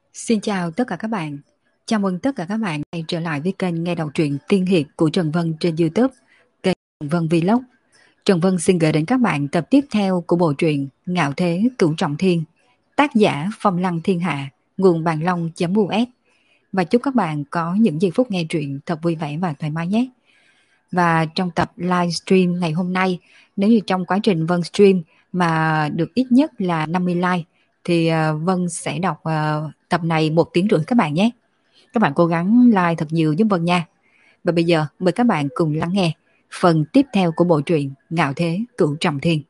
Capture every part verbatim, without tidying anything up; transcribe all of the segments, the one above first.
Xin chào tất cả các bạn. Chào mừng tất cả các bạn quay trở lại với kênh nghe đọc truyện tiên hiệp của Trần Vân trên YouTube, kênh Trần Vân Vlog. Trần Vân xin gửi đến các bạn tập tiếp theo của bộ truyện Ngạo Thế Cửu Trọng Thiên, tác giả Phong Lăng Thiên Hạ, nguồn bàn long.us. Và chúc các bạn có những giây phút nghe truyện thật vui vẻ và thoải mái nhé. Và trong tập livestream ngày hôm nay, nếu như trong quá trình Vân stream mà được ít nhất là năm mươi like thì Vân sẽ đọc tập này một tiếng rưỡi các bạn nhé. Các bạn cố gắng like thật nhiều giúp Vân nha. Và bây giờ mời các bạn cùng lắng nghe phần tiếp theo của bộ truyện Ngạo Thế Cửu Trọng Thiên.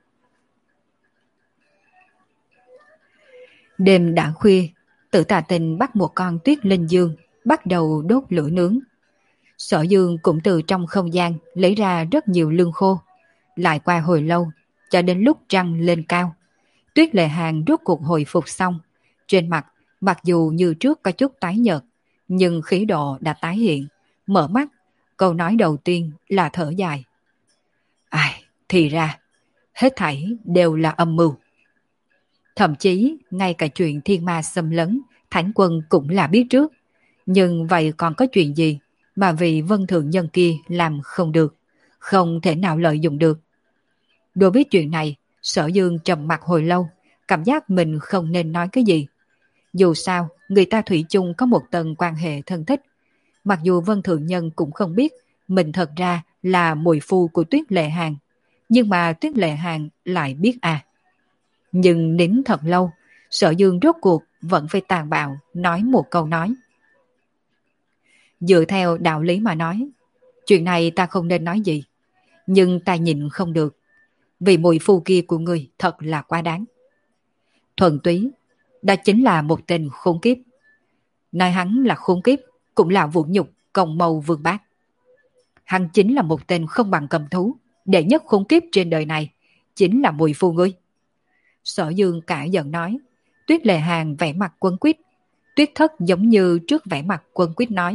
Đêm đã khuya, Tử Tà Tinh bắt một con tuyết linh dương bắt đầu đốt lửa nướng. Sở Dương cũng từ trong không gian lấy ra rất nhiều lương khô. Lại qua hồi lâu, cho đến lúc trăng lên cao, Tuyết Lệ Hàng rốt cuộc hồi phục xong. Trên mặt, mặc dù như trước có chút tái nhợt, nhưng khí độ đã tái hiện. Mở mắt, câu nói đầu tiên là thở dài. Ai, thì ra, hết thảy đều là âm mưu. Thậm chí, ngay cả chuyện thiên ma xâm lấn, Thánh Quân cũng là biết trước. Nhưng vậy còn có chuyện gì mà vị Vân Thượng Nhân kia làm không được, không thể nào lợi dụng được. Đối với chuyện này, Sở Dương trầm mặc hồi lâu, cảm giác mình không nên nói cái gì. Dù sao, người ta thủy chung có một tầng quan hệ thân thích. Mặc dù Vân Thượng Nhân cũng không biết mình thật ra là muội phu của Tuyết Lệ Hàng, nhưng mà Tuyết Lệ Hàng lại biết à. Nhưng nín thật lâu, Sở Dương rốt cuộc vẫn phải tàn bạo nói một câu nói. Dựa theo đạo lý mà nói, chuyện này ta không nên nói gì, nhưng ta nhịn không được. Vì muội phu kia của ngươi thật là quá đáng. Thuần túy, đó chính là một tên khốn kiếp. Nói hắn là khốn kiếp cũng là vũ nhục công mâu vương bác. Hắn chính là một tên không bằng cầm thú, đệ nhất khốn kiếp trên đời này chính là muội phu ngươi. Sở Dương cả giận nói. Tuyết Lệ Hàng vẻ mặt quấn quýt. Tuyết Thất giống như trước vẻ mặt quấn quýt nói.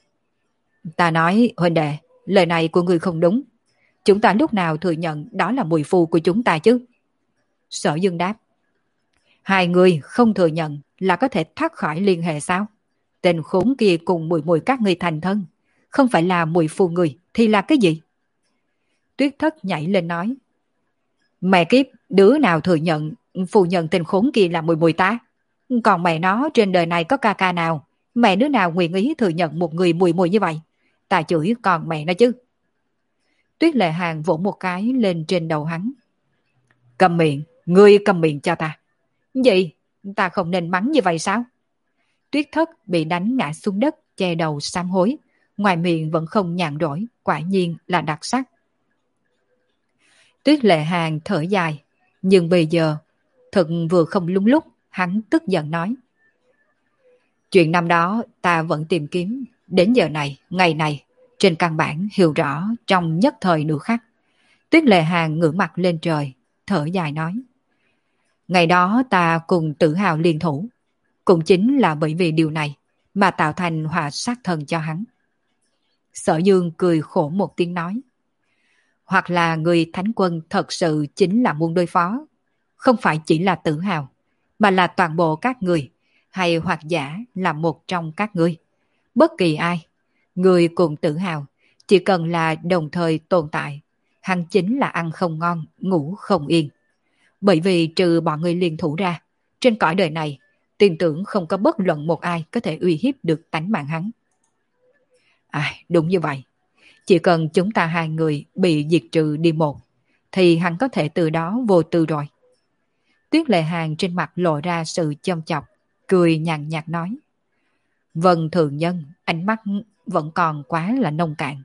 Ta nói huynh đệ, lời này của ngươi không đúng. Chúng ta lúc nào thừa nhận đó là muội phu của chúng ta chứ? Sở Dương đáp. Hai người không thừa nhận là có thể thoát khỏi liên hệ sao? Tên khốn kia cùng mùi mùi các ngươi thành thân, không phải là muội phu người thì là cái gì? Tuyết Thất nhảy lên nói. Mẹ kiếp, đứa nào thừa nhận phu nhân tên khốn kia là mùi mùi ta? Còn mẹ nó trên đời này có ca ca nào, mẹ đứa nào nguyện ý thừa nhận một người mùi mùi như vậy? Ta chửi còn mẹ nó chứ. Tuyết Lệ Hàng vỗ một cái lên trên đầu hắn. Cầm miệng, ngươi cầm miệng cho ta. Gì? Ta không nên mắng như vậy sao? Tuyết Thất bị đánh ngã xuống đất, che đầu sám hối. Ngoài miệng vẫn không nhàn rỗi, quả nhiên là đặc sắc. Tuyết Lệ Hàng thở dài, nhưng bây giờ, thật vừa không lúng lúc, hắn tức giận nói. Chuyện năm đó ta vẫn tìm kiếm, đến giờ này, ngày này, trên căn bản hiểu rõ trong nhất thời nửa khắc. Tuyết Lệ Hàng ngửa mặt lên trời, thở dài nói. Ngày đó ta cùng Tử Hào liên thủ, cũng chính là bởi vì điều này mà tạo thành họa sát thân cho hắn. Sở Dương cười khổ một tiếng nói. Hoặc là người Thánh Quân thật sự chính là muốn đối phó, không phải chỉ là Tử Hào, mà là toàn bộ các người, hay hoặc giả là một trong các ngươi. Bất kỳ ai, người cùng Tử Hào, chỉ cần là đồng thời tồn tại, hắn chính là ăn không ngon, ngủ không yên. Bởi vì trừ bọn người liên thủ ra, trên cõi đời này, tin tưởng không có bất luận một ai có thể uy hiếp được tánh mạng hắn. À, đúng như vậy. Chỉ cần chúng ta hai người bị diệt trừ đi một, thì hắn có thể từ đó vô tư rồi. Tuyết Lệ Hàng trên mặt lộ ra sự châm chọc, cười nhàn nhạt nói. Vân Thượng Nhân, ánh mắt vẫn còn quá là nông cạn.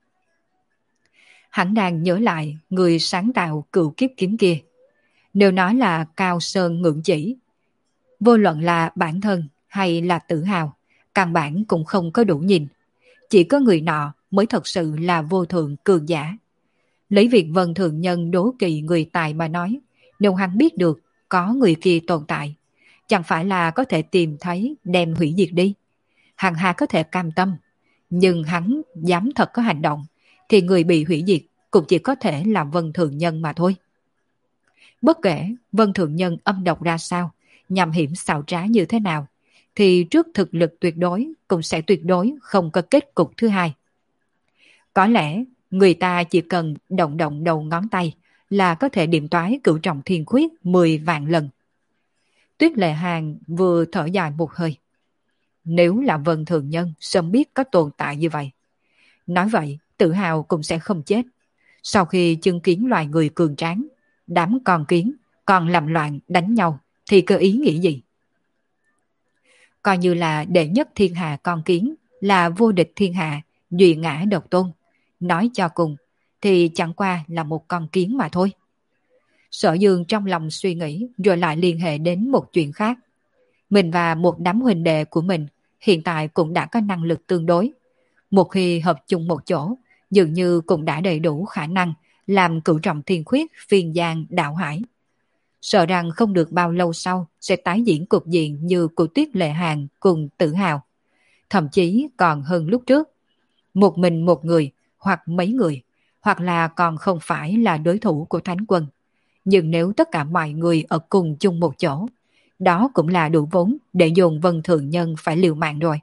Hắn đang nhớ lại người sáng tạo cựu kiếp kiếm kia. Nếu nói là cao sơn ngưỡng chỉ, vô luận là bản thân hay là Tử Hào, căn bản cũng không có đủ nhìn. Chỉ có người nọ mới thật sự là vô thượng cường giả. Lấy việc Vân Thượng Nhân đố kỵ người tài mà nói, nếu hắn biết được có người kia tồn tại, chẳng phải là có thể tìm thấy đem hủy diệt đi. Hắn hà có thể cam tâm, nhưng hắn dám thật có hành động, thì người bị hủy diệt cũng chỉ có thể là Vân Thượng Nhân mà thôi. Bất kể Vân Thượng Nhân âm độc ra sao, nhằm hiểm xảo trá như thế nào, thì trước thực lực tuyệt đối cũng sẽ tuyệt đối không có kết cục thứ hai. Có lẽ người ta chỉ cần động động đầu ngón tay là có thể điểm toái cửu trọng thiên khuyết mười vạn lần. Tuyết Lệ Hàng vừa thở dài một hơi. Nếu là Vân Thường Nhân sớm biết có tồn tại như vậy, nói vậy tự hào cũng sẽ không chết. Sau khi chứng kiến loài người cường tráng, đám con kiến còn làm loạn đánh nhau thì có ý nghĩ gì? Coi như là đệ nhất thiên hạ con kiến, là vô địch thiên hạ, duy ngã độc tôn. Nói cho cùng thì chẳng qua là một con kiến mà thôi. Sở Dương trong lòng suy nghĩ rồi lại liên hệ đến một chuyện khác. Mình và một đám huynh đệ của mình hiện tại cũng đã có năng lực tương đối. Một khi hợp chung một chỗ, dường như cũng đã đầy đủ khả năng làm cửu trọng thiên khuyết phiên giang đạo hải. Sợ rằng không được bao lâu sau sẽ tái diễn cục diện như của Tuyết Lệ Hàng cùng Tử Hào. Thậm chí còn hơn lúc trước. Một mình một người, hoặc mấy người, hoặc là còn không phải là đối thủ của Thánh Quân. Nhưng nếu tất cả mọi người ở cùng chung một chỗ, đó cũng là đủ vốn để dồn Vân Thường Nhân phải liều mạng rồi.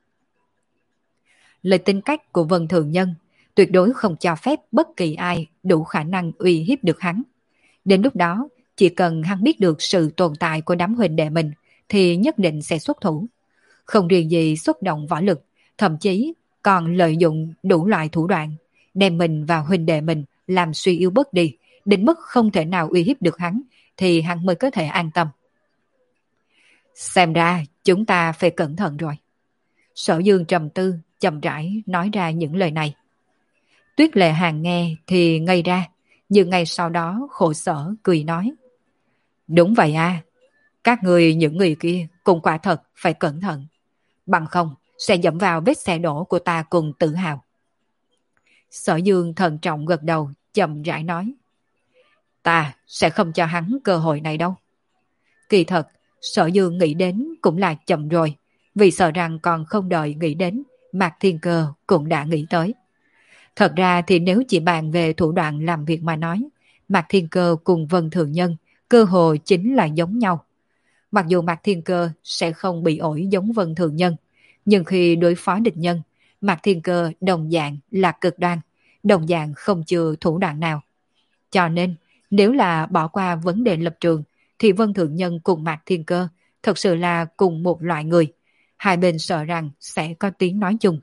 Lời tính cách của Vân Thường Nhân tuyệt đối không cho phép bất kỳ ai đủ khả năng uy hiếp được hắn. Đến lúc đó, chỉ cần hắn biết được sự tồn tại của đám huynh đệ mình thì nhất định sẽ xuất thủ. Không riêng gì xuất động võ lực, thậm chí còn lợi dụng đủ loại thủ đoạn, đem mình và huynh đệ mình làm suy yếu bớt đi, đến mức không thể nào uy hiếp được hắn, thì hắn mới có thể an tâm. Xem ra chúng ta phải cẩn thận rồi. Sở Dương trầm tư, chậm rãi nói ra những lời này. Tuyết Lệ Hàng nghe thì ngây ra, nhưng ngay sau đó khổ sở cười nói. Đúng vậy à, các người những người kia cũng quả thật phải cẩn thận. Bằng không sẽ dẫm vào vết xe đổ của ta cùng Tự Hào. Sở Dương thận trọng gật đầu, chậm rãi nói. Ta sẽ không cho hắn cơ hội này đâu. Kỳ thật, Sở Dương nghĩ đến cũng là chậm rồi, vì sợ rằng còn không đợi nghĩ đến, Mạc Thiên Cơ cũng đã nghĩ tới. Thật ra thì nếu chỉ bàn về thủ đoạn làm việc mà nói, Mạc Thiên Cơ cùng Vân Thường Nhân cơ hồ chính là giống nhau. Mặc dù Mạc Thiên Cơ sẽ không bị ổi giống Vân Thường Nhân, nhưng khi đối phó địch nhân, Mạc Thiên Cơ đồng dạng là cực đoan, đồng dạng không chừa thủ đoạn nào. Cho nên, nếu là bỏ qua vấn đề lập trường, thì Vân Thường Nhân cùng Mạc Thiên Cơ thật sự là cùng một loại người. Hai bên sợ rằng sẽ có tiếng nói chung.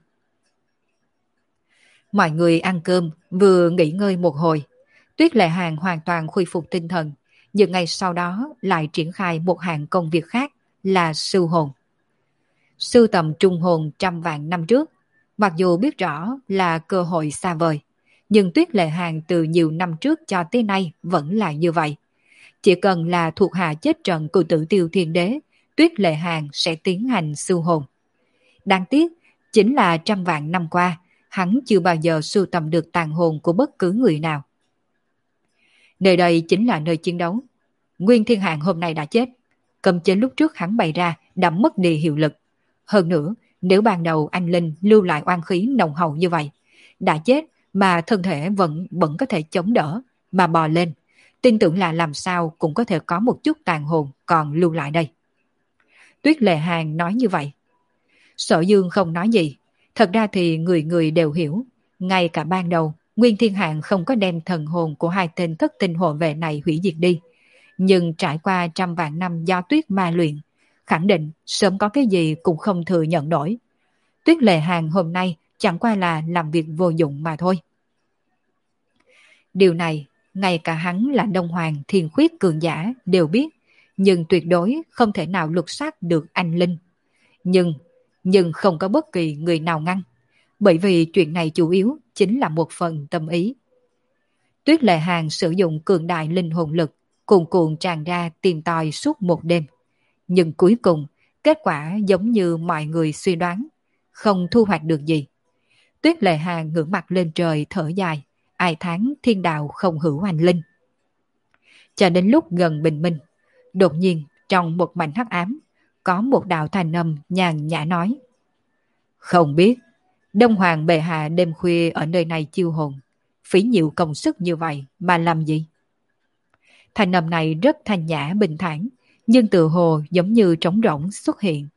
Mọi người ăn cơm, vừa nghỉ ngơi một hồi. Tuyết Lệ Hàng hoàn toàn khôi phục tinh thần, nhưng ngay sau đó lại triển khai một hạng công việc khác là sưu hồn. Sưu tầm trung hồn trăm vạn năm trước, mặc dù biết rõ là cơ hội xa vời, nhưng Tuyết Lệ Hàng từ nhiều năm trước cho tới nay vẫn là như vậy. Chỉ cần là thuộc hạ chết trận của Tử Tiêu Thiên Đế, Tuyết Lệ Hàng sẽ tiến hành sưu hồn. Đáng tiếc, chính là trăm vạn năm qua, hắn chưa bao giờ sưu tầm được tàn hồn của bất cứ người nào. Nơi đây chính là nơi chiến đấu. Nguyên Thiên Hạng hôm nay đã chết. Cấm chế lúc trước hắn bày ra đã mất đi hiệu lực. Hơn nữa, nếu ban đầu anh Linh lưu lại oan khí nồng hậu như vậy, đã chết mà thân thể vẫn vẫn có thể chống đỡ, mà bò lên, tin tưởng là làm sao cũng có thể có một chút tàn hồn còn lưu lại đây. Tuyết Lệ Hàng nói như vậy. Sở Dương không nói gì. Thật ra thì người người đều hiểu. Ngay cả ban đầu, Nguyên Thiên Hạng không có đem thần hồn của hai tên thất tinh hộ vệ này hủy diệt đi. Nhưng trải qua trăm vạn năm do tuyết ma luyện, khẳng định sớm có cái gì cũng không thừa nhận nổi. Tuyết Lệ Hàng hôm nay chẳng qua là làm việc vô dụng mà thôi. Điều này, ngay cả hắn là Đông Hoàng Thiên Khuyết cường giả đều biết, nhưng tuyệt đối không thể nào lục soát được anh Linh. Nhưng, nhưng không có bất kỳ người nào ngăn, bởi vì chuyện này chủ yếu chính là một phần tâm ý. Tuyết Lệ Hàng sử dụng cường đại linh hồn lực, cuồn cuộn tràn ra tìm tòi suốt một đêm. Nhưng cuối cùng, kết quả giống như mọi người suy đoán, không thu hoạch được gì. Tuyết Lệ Hàng ngửa mặt lên trời thở dài, ai thán thiên đạo không hữu anh linh. Cho đến lúc gần bình minh, đột nhiên trong một mảnh hắc ám, có một đạo thanh âm nhàn nhã nói. Không biết, Đông Hoàng bệ hạ đêm khuya ở nơi này chiêu hồn, phí nhiều công sức như vậy mà làm gì? Thanh âm này rất thanh nhã bình thản, nhưng tự hồ giống như trống rỗng xuất hiện.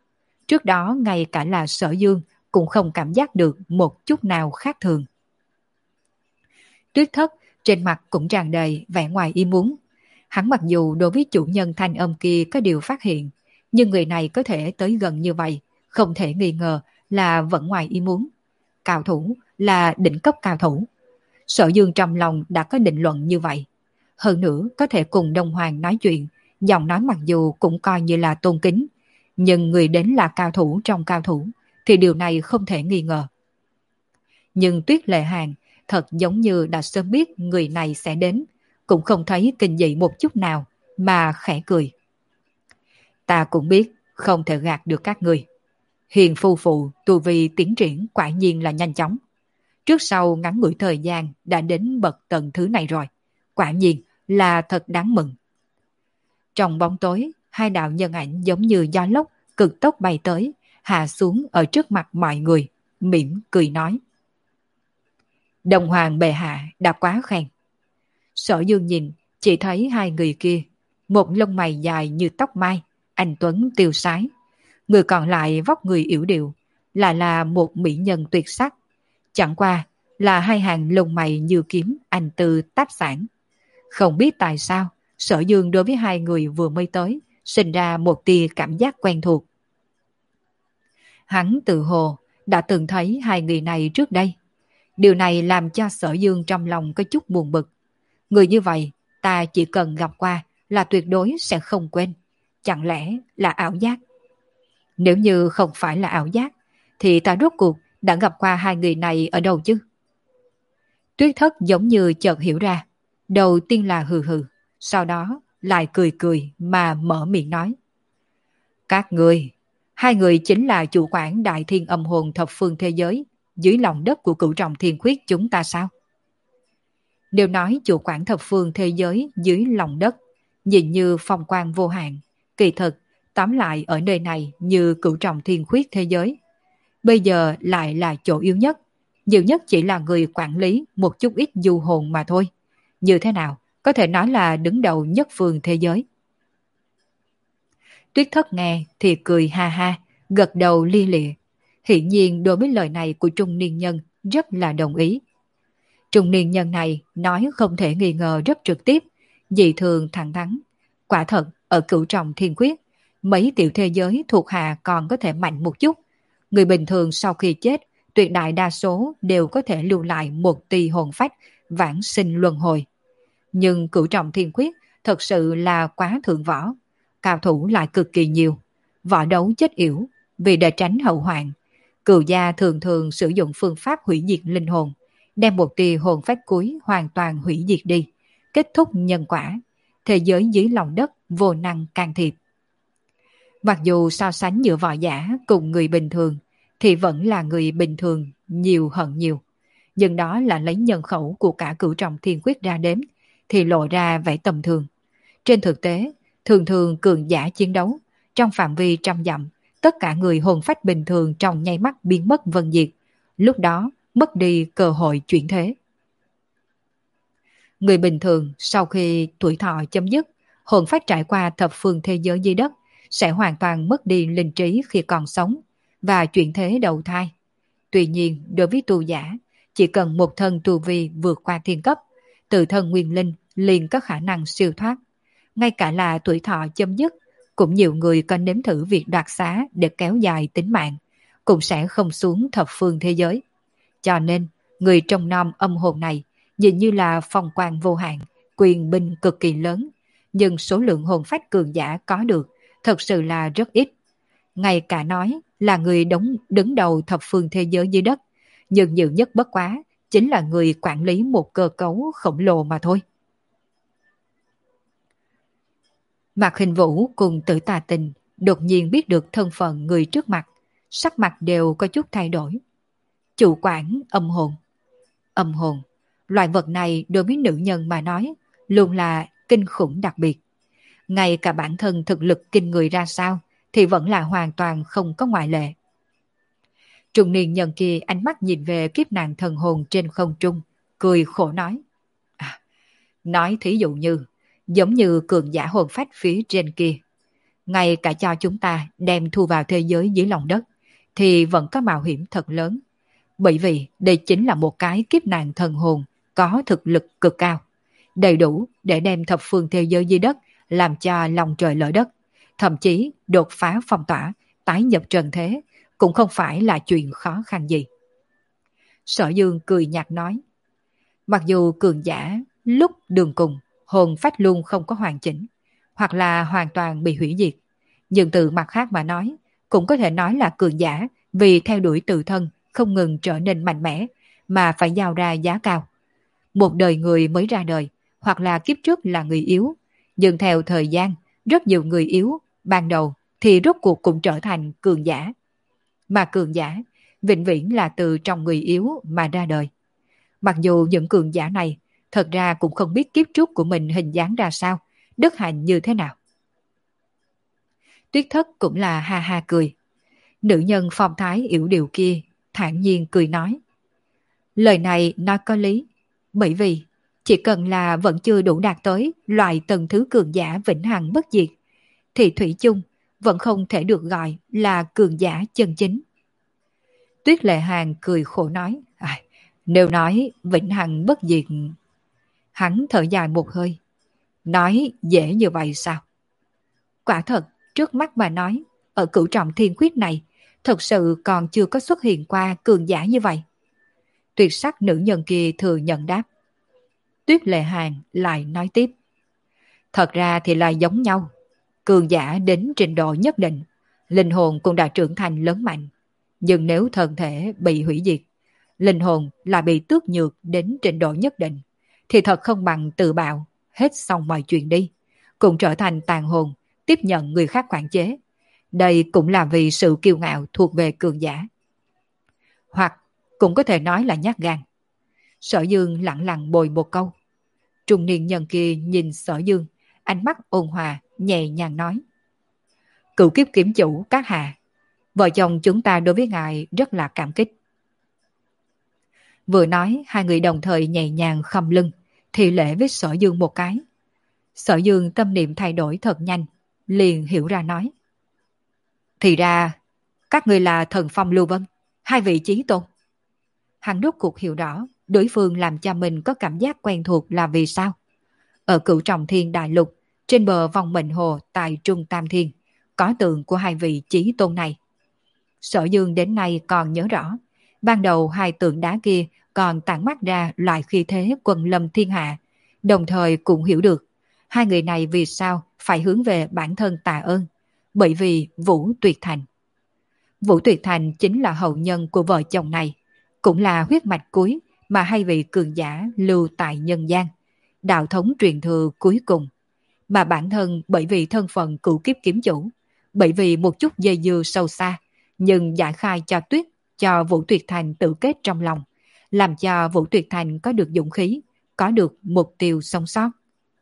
Trước đó ngay cả là Sở Dương cũng không cảm giác được một chút nào khác thường. Tuyết Thất trên mặt cũng tràn đầy vẻ ngoài ý muốn. Hắn mặc dù đối với chủ nhân thanh âm kia có điều phát hiện, nhưng người này có thể tới gần như vậy, không thể nghi ngờ là vẫn ngoài ý muốn. Cao thủ là đỉnh cấp cao thủ. Sở Dương trong lòng đã có định luận như vậy. Hơn nữa có thể cùng Đông Hoàng nói chuyện, giọng nói mặc dù cũng coi như là tôn kính, nhưng người đến là cao thủ trong cao thủ, thì điều này không thể nghi ngờ. Nhưng Tuyết Lệ Hàn thật giống như đã sớm biết người này sẽ đến, cũng không thấy kinh dị một chút nào, mà khẽ cười. Ta cũng biết không thể gạt được các người. Hiền phu phụ tu vi tiến triển quả nhiên là nhanh chóng. Trước sau ngắn ngủi thời gian đã đến bậc tầng thứ này rồi. Quả nhiên là thật đáng mừng. Trong bóng tối, hai đạo nhân ảnh giống như gió lốc cực tốc bay tới, hạ xuống ở trước mặt mọi người, mỉm cười nói. Đồng Hoàng bệ hạ đã quá khen. Sở Dương nhìn, chỉ thấy hai người kia, một lông mày dài như tóc mai, anh tuấn tiêu sái. Người còn lại vóc người yểu điệu, lại là một mỹ nhân tuyệt sắc. Chẳng qua là hai hàng lông mày như kiếm anh tư táp sản. Không biết tại sao, Sở Dương đối với hai người vừa mới tới, sinh ra một tia cảm giác quen thuộc. Hắn tự hồ đã từng thấy hai người này trước đây. Điều này làm cho Sở Dương trong lòng có chút buồn bực. Người như vậy, ta chỉ cần gặp qua là tuyệt đối sẽ không quên. Chẳng lẽ là ảo giác? Nếu như không phải là ảo giác, thì ta rốt cuộc đã gặp qua hai người này ở đâu chứ? Tuyết Thất giống như chợt hiểu ra. Đầu tiên là hừ hừ, sau đó lại cười cười mà mở miệng nói. Các người, hai người chính là chủ quản Đại Thiên Âm Hồn thập phương thế giới dưới lòng đất của Cửu Trọng Thiên Khuyết chúng ta sao? Nếu nói chủ quản thập phương thế giới dưới lòng đất, nhìn như phong quang vô hạn, kỳ thực tóm lại ở nơi này như Cửu Trọng Thiên Khuyết thế giới. Bây giờ lại là chỗ yếu nhất, nhiều nhất chỉ là người quản lý một chút ít du hồn mà thôi. Như thế nào, có thể nói là đứng đầu nhất phương thế giới. Tuyết Thất nghe thì cười ha ha, gật đầu li lịa. Hiển nhiên đối với lời này của trung niên nhân rất là đồng ý. Trung niên nhân này nói không thể nghi ngờ rất trực tiếp, dị thường thẳng thắn. Quả thật, ở Cửu Trọng Thiên Quyết, mấy tiểu thế giới thuộc hạ còn có thể mạnh một chút. Người bình thường sau khi chết, tuyệt đại đa số đều có thể lưu lại một tỳ hồn phách, vãng sinh luân hồi. Nhưng Cửu Trọng Thiên Quyết thật sự là quá thượng võ, cao thủ lại cực kỳ nhiều. Võ đấu chết yểu, vì để tránh hậu hoạn, cửu gia thường thường sử dụng phương pháp hủy diệt linh hồn, đem một tia hồn phách cuối hoàn toàn hủy diệt đi, kết thúc nhân quả, thế giới dưới lòng đất vô năng can thiệp. Mặc dù so sánh giữa võ giả cùng người bình thường, thì vẫn là người bình thường nhiều hơn nhiều. Nhưng đó là lấy nhân khẩu của cả Cửu Trọng Thiên Quyết ra đếm, thì lộ ra vẻ tầm thường. Trên thực tế, thường thường cường giả chiến đấu, trong phạm vi trăm dặm, tất cả người hồn phách bình thường trong nháy mắt biến mất vân diệt, lúc đó mất đi cơ hội chuyển thế. Người bình thường sau khi tuổi thọ chấm dứt, hồn phách trải qua thập phương thế giới dưới đất, sẽ hoàn toàn mất đi linh trí khi còn sống và chuyển thế đầu thai. Tuy nhiên, đối với tu giả, chỉ cần một thân tu vi vượt qua thiên cấp, tự thân nguyên linh liền có khả năng siêu thoát. Ngay cả là tuổi thọ chấm dứt, cũng nhiều người có nếm thử việc đoạt xá để kéo dài tính mạng, cũng sẽ không xuống thập phương thế giới. Cho nên, người trong nom âm hồn này nhìn như là phong quang vô hạn, quyền binh cực kỳ lớn, nhưng số lượng hồn phách cường giả có được thật sự là rất ít. Ngay cả nói là người đóng đứng đầu thập phương thế giới dưới đất, nhưng nhiều nhất bất quá chính là người quản lý một cơ cấu khổng lồ mà thôi. Mạc Hình Vũ cùng Tử Tà Tình đột nhiên biết được thân phận người trước mặt, sắc mặt đều có chút thay đổi. Chủ quản âm hồn. Âm hồn, loại vật này đối với nữ nhân mà nói, luôn là kinh khủng đặc biệt. Ngay cả bản thân thực lực kinh người ra sao, thì vẫn là hoàn toàn không có ngoại lệ. Trung niên nhân kia ánh mắt nhìn về kiếp nạn thần hồn trên không trung, cười khổ nói. À, nói thí dụ như, giống như cường giả hồn phách phía trên kia. ngay cả cho chúng ta đem thu vào thế giới dưới lòng đất, thì vẫn có mạo hiểm thật lớn. Bởi vì đây chính là một cái kiếp nạn thần hồn có thực lực cực cao, đầy đủ để đem thập phương thế giới dưới đất làm cho lòng trời lở đất, thậm chí đột phá phong tỏa, tái nhập trần thế, cũng không phải là chuyện khó khăn gì. Sở Dương cười nhạt nói, mặc dù cường giả lúc đường cùng hồn phách luôn không có hoàn chỉnh, hoặc là hoàn toàn bị hủy diệt, nhưng từ mặt khác mà nói, cũng có thể nói là cường giả vì theo đuổi tự thân không ngừng trở nên mạnh mẽ mà phải giao ra giá cao. Một đời người mới ra đời, hoặc là kiếp trước là người yếu, nhưng theo thời gian, rất nhiều người yếu ban đầu thì rốt cuộc cũng trở thành cường giả. Mà cường giả vĩnh viễn là từ trong người yếu mà ra đời. Mặc dù những cường giả này thật ra cũng không biết kiếp trước của mình hình dáng ra sao, đức hạnh như thế nào. Tuyết Thất cũng là ha ha cười. Nữ nhân phong thái yểu điệu kia thản nhiên cười nói, lời này nói có lý, bởi vì chỉ cần là vẫn chưa đủ đạt tới loại tầng thứ cường giả vĩnh hằng bất diệt, thì thủy chung vẫn không thể được gọi là cường giả chân chính. Tuyết Lệ Hàn cười khổ nói, à, nếu nói vĩnh hằng bất diệt. Hắn thở dài một hơi, nói dễ như vậy sao? Quả thật, trước mắt mà nói, ở cửu trọng thiên quyết này, thật sự còn chưa có xuất hiện qua cường giả như vậy. Tuyệt sắc nữ nhân kia thừa nhận đáp. Tuyết Lệ Hàn lại nói tiếp, thật ra thì là giống nhau. Cường giả đến trình độ nhất định, linh hồn cũng đã trưởng thành lớn mạnh. Nhưng nếu thân thể bị hủy diệt, linh hồn là bị tước nhược đến trình độ nhất định, thì thật không bằng tự bạo, hết xong mọi chuyện đi, cũng trở thành tàn hồn, tiếp nhận người khác quản chế. Đây cũng là vì sự kiêu ngạo thuộc về cường giả. Hoặc cũng có thể nói là nhát gan. Sở Dương lặng lặng bồi một câu. Trung niên nhân kia nhìn Sở Dương, ánh mắt ôn hòa, nhẹ nhàng nói, cửu kiếp kiếm chủ các hạ, vợ chồng chúng ta đối với ngài rất là cảm kích. Vừa nói, hai người đồng thời nhẹ nhàng khom lưng, thì lễ với Sở Dương một cái. Sở Dương tâm niệm thay đổi thật nhanh, liền hiểu ra nói, thì ra các người là Thần Phong Lưu Vân, hai vị chí tôn. Hắn rốt cuộc hiểu rõ đối phương làm cho mình có cảm giác quen thuộc là vì sao. Ở cửu trọng thiên đại lục, trên bờ vòng mệnh hồ tại Trung Tam Thiên, có tượng của hai vị chí tôn này. Sở Dương đến nay còn nhớ rõ, ban đầu hai tượng đá kia còn tản mắt ra loại khí thế quân lâm thiên hạ, đồng thời cũng hiểu được hai người này vì sao phải hướng về bản thân tạ ơn, bởi vì Vũ Tuyệt Thành. Vũ Tuyệt Thành chính là hậu nhân của vợ chồng này, cũng là huyết mạch cuối mà hai vị cường giả lưu tại nhân gian, đạo thống truyền thừa cuối cùng. Mà bản thân bởi vì thân phận cửu kiếp kiếm chủ, bởi vì một chút dây dưa sâu xa, nhưng giải khai cho Tuyết, cho Vũ Tuyệt Thành tự kết trong lòng, làm cho Vũ Tuyệt Thành có được dũng khí, có được mục tiêu sống sót.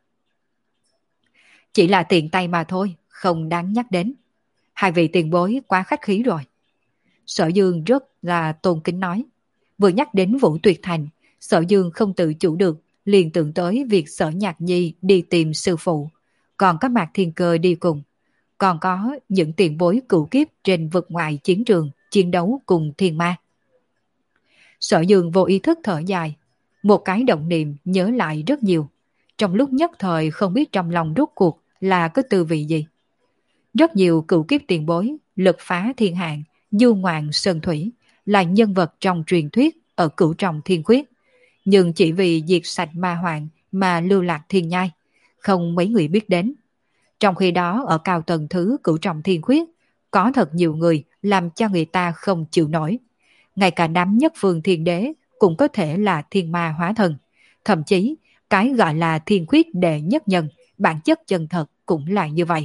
Chỉ là tiện tay mà thôi, không đáng nhắc đến. Hai vị tiền bối quá khách khí rồi. Sở Dương rất là tôn kính nói. Vừa nhắc đến Vũ Tuyệt Thành, Sở Dương không tự chủ được, liền tưởng tới việc Sở Nhạc Nhi đi tìm sư phụ, còn có Mạc Thiên Cơ đi cùng, còn có những tiền bối cửu kiếp trên vực ngoài chiến trường chiến đấu cùng thiên ma. Sở Dương vô ý thức thở dài, một cái động niệm nhớ lại rất nhiều, trong lúc nhất thời không biết trong lòng rốt cuộc là có tư vị gì. Rất nhiều cửu kiếp tiền bối, lực phá thiên hạn, du ngoạn sơn thủy, là nhân vật trong truyền thuyết ở cửu trọng thiên khuyết, nhưng chỉ vì diệt sạch ma hoạn mà lưu lạc thiên nhai, không mấy người biết đến. Trong khi đó ở cao tầng thứ cửu trọng thiên khuyết, có thật nhiều người làm cho người ta không chịu nổi. Ngay cả đám nhất phương thiên đế cũng có thể là thiên ma hóa thần. Thậm chí, cái gọi là thiên khuyết đệ nhất nhân, bản chất chân thật cũng là như vậy.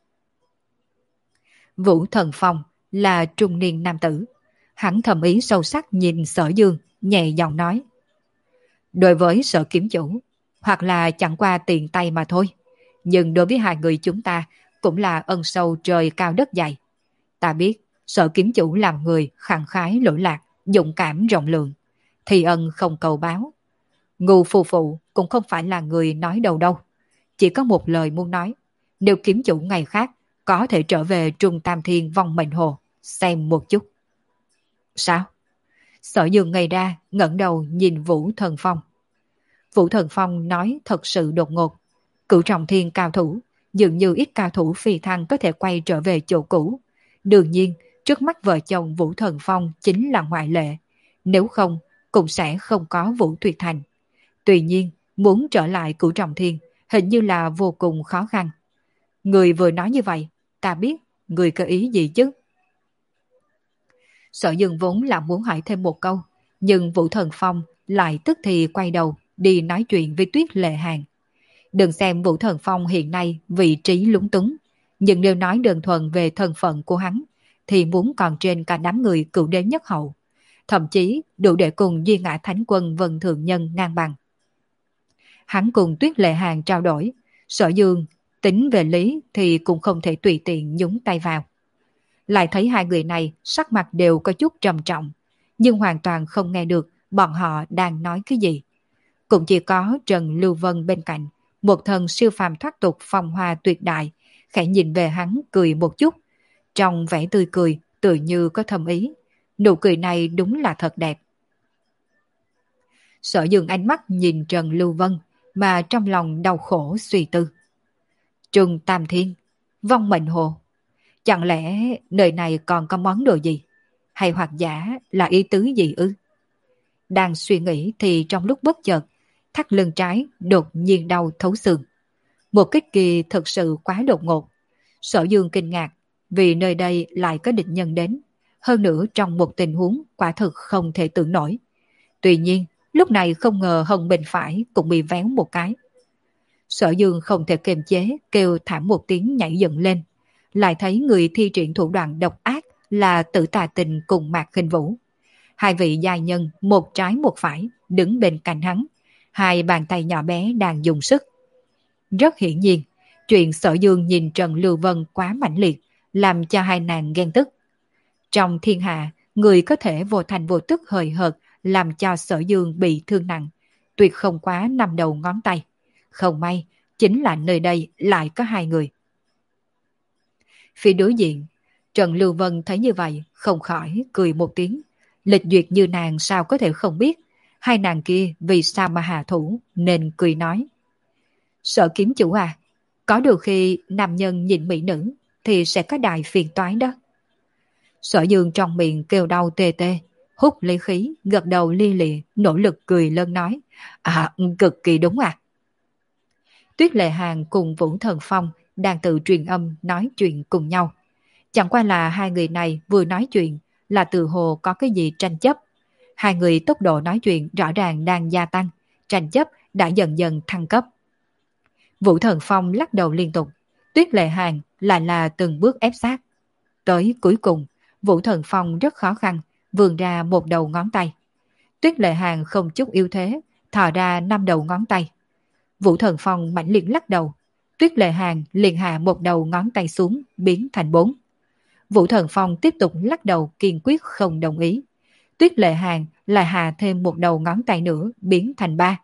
Vũ Thần Phong là trung niên nam tử. Hắn thầm ý sâu sắc nhìn Sở Dương, nhẹ giọng nói. Đối với Sở kiếm chủ, hoặc là chẳng qua tiện tay mà thôi. Nhưng đối với hai người chúng ta, cũng là ân sâu trời cao đất dày. Ta biết, Sở kiếm chủ làm người khẳng khái lỗi lạc, dũng cảm rộng lượng. Thì ân không cầu báo. Ngưu phù phụ cũng không phải là người nói đầu đâu. Chỉ có một lời muốn nói. Nếu kiếm chủ ngày khác có thể trở về Trung Tam Thiên Vong Mệnh Hồ xem một chút. Sao? Sở Dương ngây ra, ngẩng đầu nhìn Vũ Thần Phong. Vũ Thần Phong nói thật sự đột ngột. Cửu Trọng Thiên cao thủ, dường như ít cao thủ phi thăng có thể quay trở về chỗ cũ. Đương nhiên, trước mắt vợ chồng Vũ Thần Phong chính là ngoại lệ. Nếu không, cũng sẽ không có Vũ Tuyệt Thành. Tuy nhiên, muốn trở lại Cửu Trọng Thiên hình như là vô cùng khó khăn. Người vừa nói như vậy, ta biết người có ý gì chứ? Sở Dương vốn là muốn hỏi thêm một câu, nhưng Vũ Thần Phong lại tức thì quay đầu đi nói chuyện với Tuyết Lệ Hàn. Đừng xem Vũ Thần Phong hiện nay vị trí lúng túng, nhưng nếu nói đơn thuần về thân phận của hắn, thì muốn còn trên cả đám người cựu đế nhất hậu, thậm chí đủ để cùng Duy Ngã Thánh Quân Vân Thượng Nhân ngang bằng. Hắn cùng Tuyết Lệ Hàn trao đổi, Sở Dương tính về lý thì cũng không thể tùy tiện nhúng tay vào. Lại thấy hai người này sắc mặt đều có chút trầm trọng, nhưng hoàn toàn không nghe được bọn họ đang nói cái gì. Cũng chỉ có Trần Lưu Vân bên cạnh, một thần siêu phàm thoát tục phong hoa tuyệt đại, khẽ nhìn về hắn cười một chút. Trong vẻ tươi cười, tự như có thâm ý. Nụ cười này đúng là thật đẹp. Sở Dương ánh mắt nhìn Trần Lưu Vân, mà trong lòng đau khổ suy tư. Trung Tam Thiên, Vong Mệnh Hồ. Chẳng lẽ nơi này còn có món đồ gì? Hay hoặc giả là ý tứ gì ư? Đang suy nghĩ thì trong lúc bất chợt, thắt lưng trái đột nhiên đau thấu xương. Một kích kỳ thực sự quá đột ngột. Sở Dương kinh ngạc vì nơi đây lại có địch nhân đến. Hơn nữa trong một tình huống quả thực không thể tưởng nổi. Tuy nhiên, lúc này không ngờ hông bên phải cũng bị véo một cái. Sở Dương không thể kiềm chế, kêu thảm một tiếng nhảy dựng lên. Lại thấy người thi triển thủ đoạn độc ác là Tử Tà Tình cùng Mạc Khinh Vũ. Hai vị giai nhân một trái một phải đứng bên cạnh hắn. Hai bàn tay nhỏ bé đang dùng sức. Rất hiển nhiên, chuyện Sở Dương nhìn Trần Lưu Vân quá mãnh liệt, làm cho hai nàng ghen tức. Trong thiên hạ, người có thể vô thành vô tức hời hợt làm cho Sở Dương bị thương nặng, tuyệt không quá năm đầu ngón tay. Không may, chính là nơi đây lại có hai người. Phía đối diện, Trần Lưu Vân thấy như vậy, không khỏi cười một tiếng. Lịch duyệt như nàng sao có thể không biết, hai nàng kia vì sao mà hạ thủ, nên cười nói. Sở kiếm chủ à, có đôi khi nam nhân nhìn mỹ nữ thì sẽ có đại phiền toái đó. Sở Dương trong miệng kêu đau tê tê, hút lấy khí, gật đầu li lịa, nỗ lực cười lớn nói. À, cực kỳ đúng à. Tuyết Lệ Hàn cùng Vũ Thần Phong đang tự truyền âm nói chuyện cùng nhau. Chẳng qua là hai người này vừa nói chuyện là từ hồ có cái gì tranh chấp. Hai người tốc độ nói chuyện rõ ràng đang gia tăng, tranh chấp đã dần dần thăng cấp. Vũ Thần Phong lắc đầu liên tục, Tuyết Lệ Hàn lại là từng bước ép sát. Tới cuối cùng, Vũ Thần Phong rất khó khăn, vươn ra một đầu ngón tay. Tuyết Lệ Hàn không chút yếu thế, thò ra năm đầu ngón tay. Vũ Thần Phong mãnh liệt lắc đầu, Tuyết Lệ Hàn liền hạ một đầu ngón tay xuống, biến thành bốn. Vũ Thần Phong tiếp tục lắc đầu kiên quyết không đồng ý. Tuyết Lệ Hàn lại hạ thêm một đầu ngón tay nữa, biến thành ba.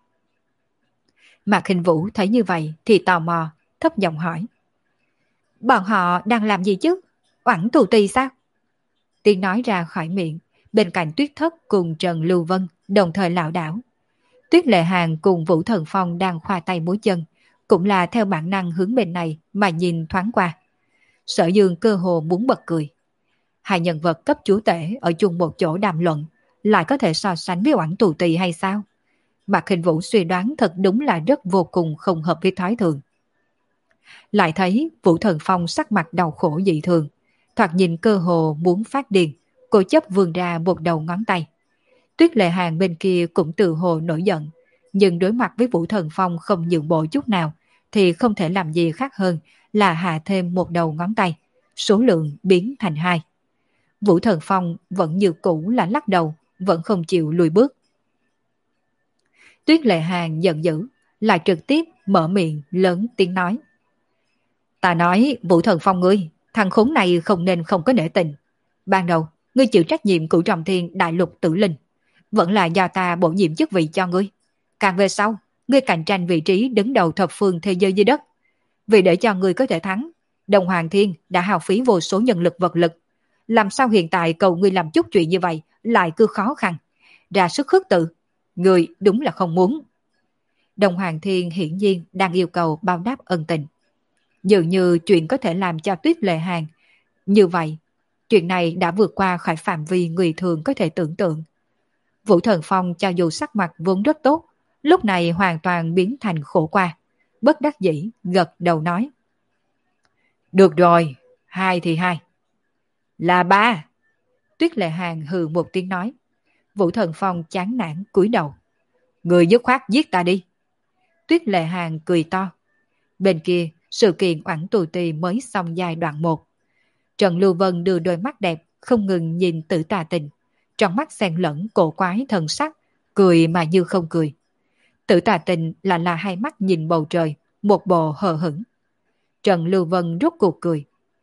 Mạc Khinh Vũ thấy như vậy thì tò mò, thấp giọng hỏi. Bọn họ đang làm gì chứ? Oẳn tù tì sao? Tiếng nói ra khỏi miệng, bên cạnh Tuyết Thất cùng Trần Lưu Vân đồng thời lảo đảo. Tuyết Lệ Hàn cùng Vũ Thần Phong đang khoa tay múa chân, cũng là theo bản năng hướng bên này mà nhìn thoáng qua. Sở Dương cơ hồ muốn bật cười. Hai nhân vật cấp chúa tể ở chung một chỗ đàm luận, lại có thể so sánh với Oản Tù Tì hay sao? Mạc Khinh Vũ suy đoán thật đúng là rất vô cùng không hợp với thói thường. Lại thấy Vũ Thần Phong sắc mặt đau khổ dị thường, thoạt nhìn cơ hồ muốn phát điên, cô chấp vươn ra một đầu ngón tay. Tuyết Lệ Hàn bên kia cũng tự hồ nổi giận, nhưng đối mặt với Vũ Thần Phong không nhượng bộ chút nào, thì không thể làm gì khác hơn là hạ thêm một đầu ngón tay, số lượng biến thành hai. Vũ Thần Phong vẫn như cũ là lắc đầu, vẫn không chịu lùi bước. Tuyết Lệ Hàn giận dữ, lại trực tiếp mở miệng lớn tiếng nói. Ta nói Vũ Thần Phong ngươi, thằng khốn này không nên không có nể tình. Ban đầu, ngươi chịu trách nhiệm Cửu Trọng Thiên Đại Lục Tử Linh, vẫn là do ta bổ nhiệm chức vị cho ngươi. Càng về sau, ngươi cạnh tranh vị trí đứng đầu thập phương thế giới dưới đất. Vì để cho ngươi có thể thắng, Đồng Hoàng Thiên đã hao phí vô số nhân lực vật lực. Làm sao hiện tại cầu ngươi làm chút chuyện như vậy lại cứ khó khăn, ra sức khước từ. Ngươi đúng là không muốn. Đồng Hoàng Thiên hiển nhiên đang yêu cầu báo đáp ân tình. Dường như chuyện có thể làm cho Tuyết Lệ Hàn. Như vậy, chuyện này đã vượt qua khỏi phạm vi người thường có thể tưởng tượng. Vũ Thần Phong cho dù sắc mặt vốn rất tốt, lúc này hoàn toàn biến thành khổ qua. Bất đắc dĩ, gật đầu nói. Được rồi, hai thì hai. Là ba. Tuyết Lệ Hàn hừ một tiếng nói. Vũ Thần Phong chán nản cúi đầu. Người dứt khoát giết ta đi. Tuyết Lệ Hàn cười to. Bên kia, sự kiện Oản Tù Tì mới xong giai đoạn một. Trần Lưu Vân đưa đôi mắt đẹp không ngừng nhìn Tử Tà Tình, trong mắt xen lẫn cổ quái thần sắc, cười mà như không cười. Tử Tà Tình là là hai mắt nhìn bầu trời, một bộ hờ hững. Trần Lưu Vân rốt cuộc cười.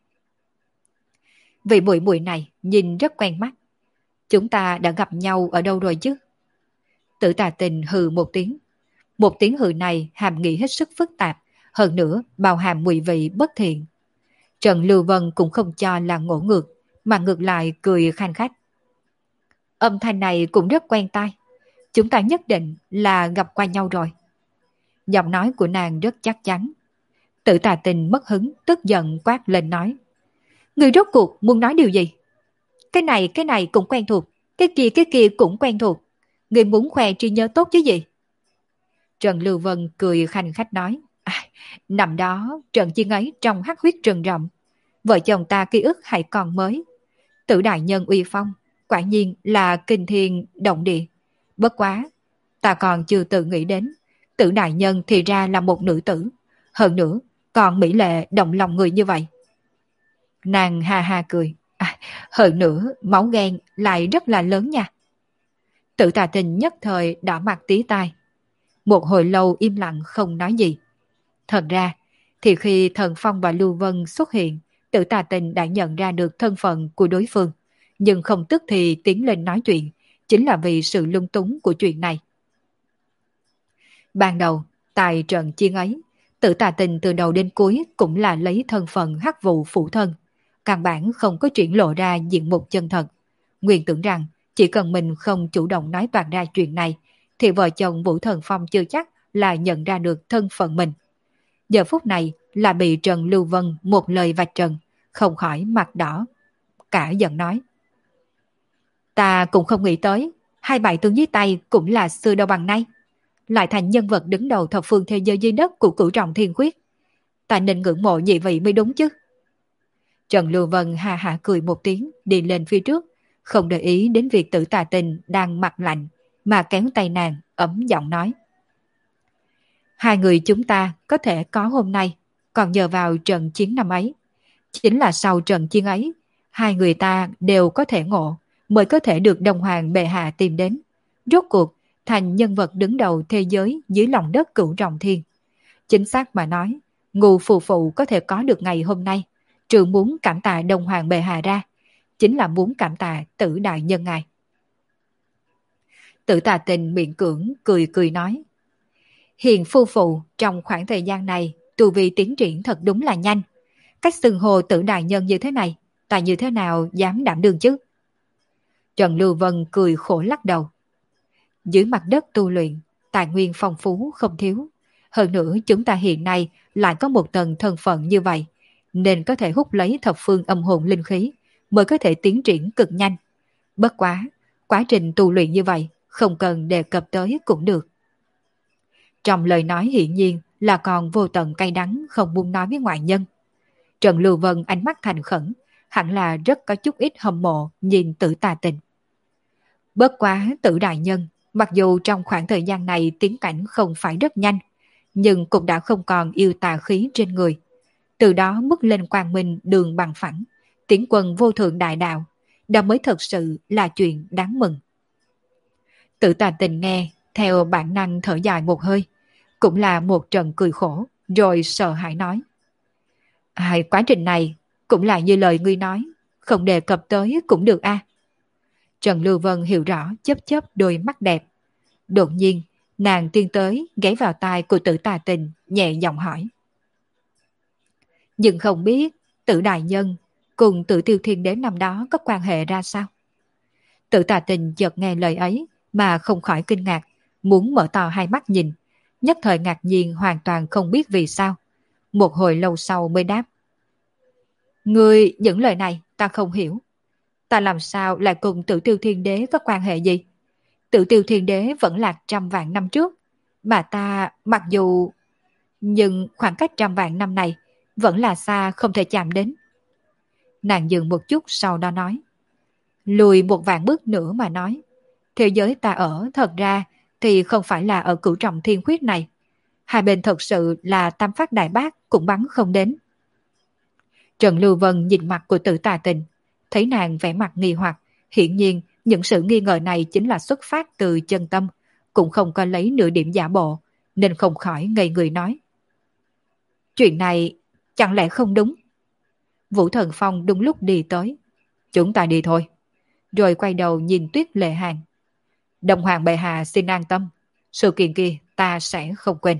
Vị muội muội này nhìn rất quen mắt. Chúng ta đã gặp nhau ở đâu rồi chứ? Tử Tà Tình hừ một tiếng. Một tiếng hừ này hàm nghĩa hết sức phức tạp, hơn nữa bao hàm mùi vị bất thiện. Trần Lưu Vân cũng không cho là ngỗ ngược, mà ngược lại cười khanh khách. Âm thanh này cũng rất quen tai. Chúng ta nhất định là gặp qua nhau rồi. Giọng nói của nàng rất chắc chắn. Tử Tà Tình mất hứng, tức giận quát lên nói. Người rốt cuộc muốn nói điều gì? Cái này cái này cũng quen thuộc, cái kia cái kia cũng quen thuộc. Người muốn khoe trí nhớ tốt chứ gì? Trần Lưu Vân cười khanh khách nói. À, năm đó Trần Chiên ấy trong hắc huyết rừng rậm. Vợ chồng ta ký ức hay còn mới. Tử đại nhân uy phong, quả nhiên là kinh thiên động địa. Bất quá, ta còn chưa tự nghĩ đến. Tử đại nhân thì ra là một nữ tử. Hơn nữa, còn mỹ lệ động lòng người như vậy. Nàng ha ha cười. À, hơn nữa, máu ghen lại rất là lớn nha. Tử Tà Tình nhất thời đỏ mặt tí tai. Một hồi lâu im lặng không nói gì. Thật ra, thì khi Thần Phong và Lưu Vân xuất hiện, Tử Tà Tình đã nhận ra được thân phận của đối phương, nhưng không tức thì tiến lên nói chuyện, chính là vì sự lung túng của chuyện này. Ban đầu, tại trận chiến ấy, Tử Tà Tình từ đầu đến cuối cũng là lấy thân phận hắc vụ phụ thân, căn bản không có triển lộ ra diện mục chân thật. Nguyên tưởng rằng chỉ cần mình không chủ động nói toạc ra chuyện này, thì vợ chồng Vũ Thần Phong chưa chắc là nhận ra được thân phận mình. Giờ phút này là bị Trần Lưu Vân một lời vạch trần, không khỏi mặt đỏ. Cả giận nói. Ta cũng không nghĩ tới, hai bại tướng dưới tay cũng là xưa đâu bằng nay. Lại thành nhân vật đứng đầu thập phương thế giới dưới đất của cửu trọng thiên khuyết. Ta nên ngưỡng mộ nhị vị mới đúng chứ. Trần Lưu Vân hà hạ cười một tiếng, đi lên phía trước, không để ý đến việc Tử Tà Tình đang mặt lạnh, mà kéo tay nàng, ấm giọng nói. Hai người chúng ta có thể có hôm nay, còn nhờ vào trận chiến năm ấy. Chính là sau trận chiến ấy, hai người ta đều có thể ngộ, mới có thể được Đông Hoàng bệ hạ tìm đến. Rốt cuộc, thành nhân vật đứng đầu thế giới dưới lòng đất cửu trọng thiên. Chính xác mà nói, Ngưu Phù Phụ có thể có được ngày hôm nay, trừ muốn cảm tạ Đông Hoàng bệ hạ ra, chính là muốn cảm tạ Tử đại nhân ngài. Tử Tà Tình miệng cưỡng cười cười nói. Hiền phu phụ trong khoảng thời gian này tu vi tiến triển thật đúng là nhanh. Cách xưng hô Tử đại nhân như thế này, ta như thế nào dám đảm đương chứ? Trần Lưu Vân cười khổ lắc đầu. Dưới mặt đất tu luyện, tài nguyên phong phú không thiếu. Hơn nữa chúng ta hiện nay lại có một tầng thân phận như vậy, nên có thể hút lấy thập phương âm hồn linh khí, mới có thể tiến triển cực nhanh. Bất quá, quá trình tu luyện như vậy, không cần đề cập tới cũng được. Trong lời nói hiển nhiên là còn vô tận cay đắng không muốn nói với ngoại nhân. Trần Lưu Vân ánh mắt thành khẩn, hẳn là rất có chút ít hâm mộ nhìn Tử Tà Tình. Bất quá Tử đại nhân, mặc dù trong khoảng thời gian này tiến cảnh không phải rất nhanh, nhưng cũng đã không còn yêu tà khí trên người. Từ đó bước lên quang minh đường bằng phẳng, tiến quân vô thượng đại đạo, đó mới thật sự là chuyện đáng mừng. Tử Tà Tình nghe, theo bản năng thở dài một hơi, cũng là một trận cười khổ, rồi sợ hãi nói. Hai quá trình này, cũng là như lời ngươi nói, không đề cập tới cũng được a. Trần Lưu Vân hiểu rõ chớp chớp đôi mắt đẹp. Đột nhiên, nàng tiến tới ghé vào tai của Tử Tà Tình, nhẹ giọng hỏi. Nhưng không biết Tử đại nhân cùng Tử Tiêu Thiên Đế năm đó có quan hệ ra sao? Tử Tà Tình chợt nghe lời ấy mà không khỏi kinh ngạc, muốn mở to hai mắt nhìn, nhất thời ngạc nhiên hoàn toàn không biết vì sao. Một hồi lâu sau mới đáp. Ngươi những lời này ta không hiểu. Ta làm sao lại cùng Tử Tiêu Thiên Đế có quan hệ gì? Tử Tiêu Thiên Đế vẫn lạc trăm vạn năm trước, mà ta mặc dù... Nhưng khoảng cách trăm vạn năm này vẫn là xa không thể chạm đến. Nàng dừng một chút sau đó nói. Lùi một vạn bước nữa mà nói. Thế giới ta ở thật ra thì không phải là ở cửu trọng thiên khuyết này. Hai bên thật sự là tam phát đại bác cũng bắn không đến. Trần Lưu Vân nhìn mặt của Tử Tà Tình, thấy nàng vẻ mặt nghi hoặc, hiển nhiên những sự nghi ngờ này chính là xuất phát từ chân tâm, cũng không có lấy nửa điểm giả bộ, nên không khỏi ngây người nói. Chuyện này chẳng lẽ không đúng? Vũ Thần Phong đúng lúc đi tới. Chúng ta đi thôi. Rồi quay đầu nhìn Tuyết Lệ Hàn. Đồng Hoàng bệ hạ xin an tâm, sự kiện kia ta sẽ không quên.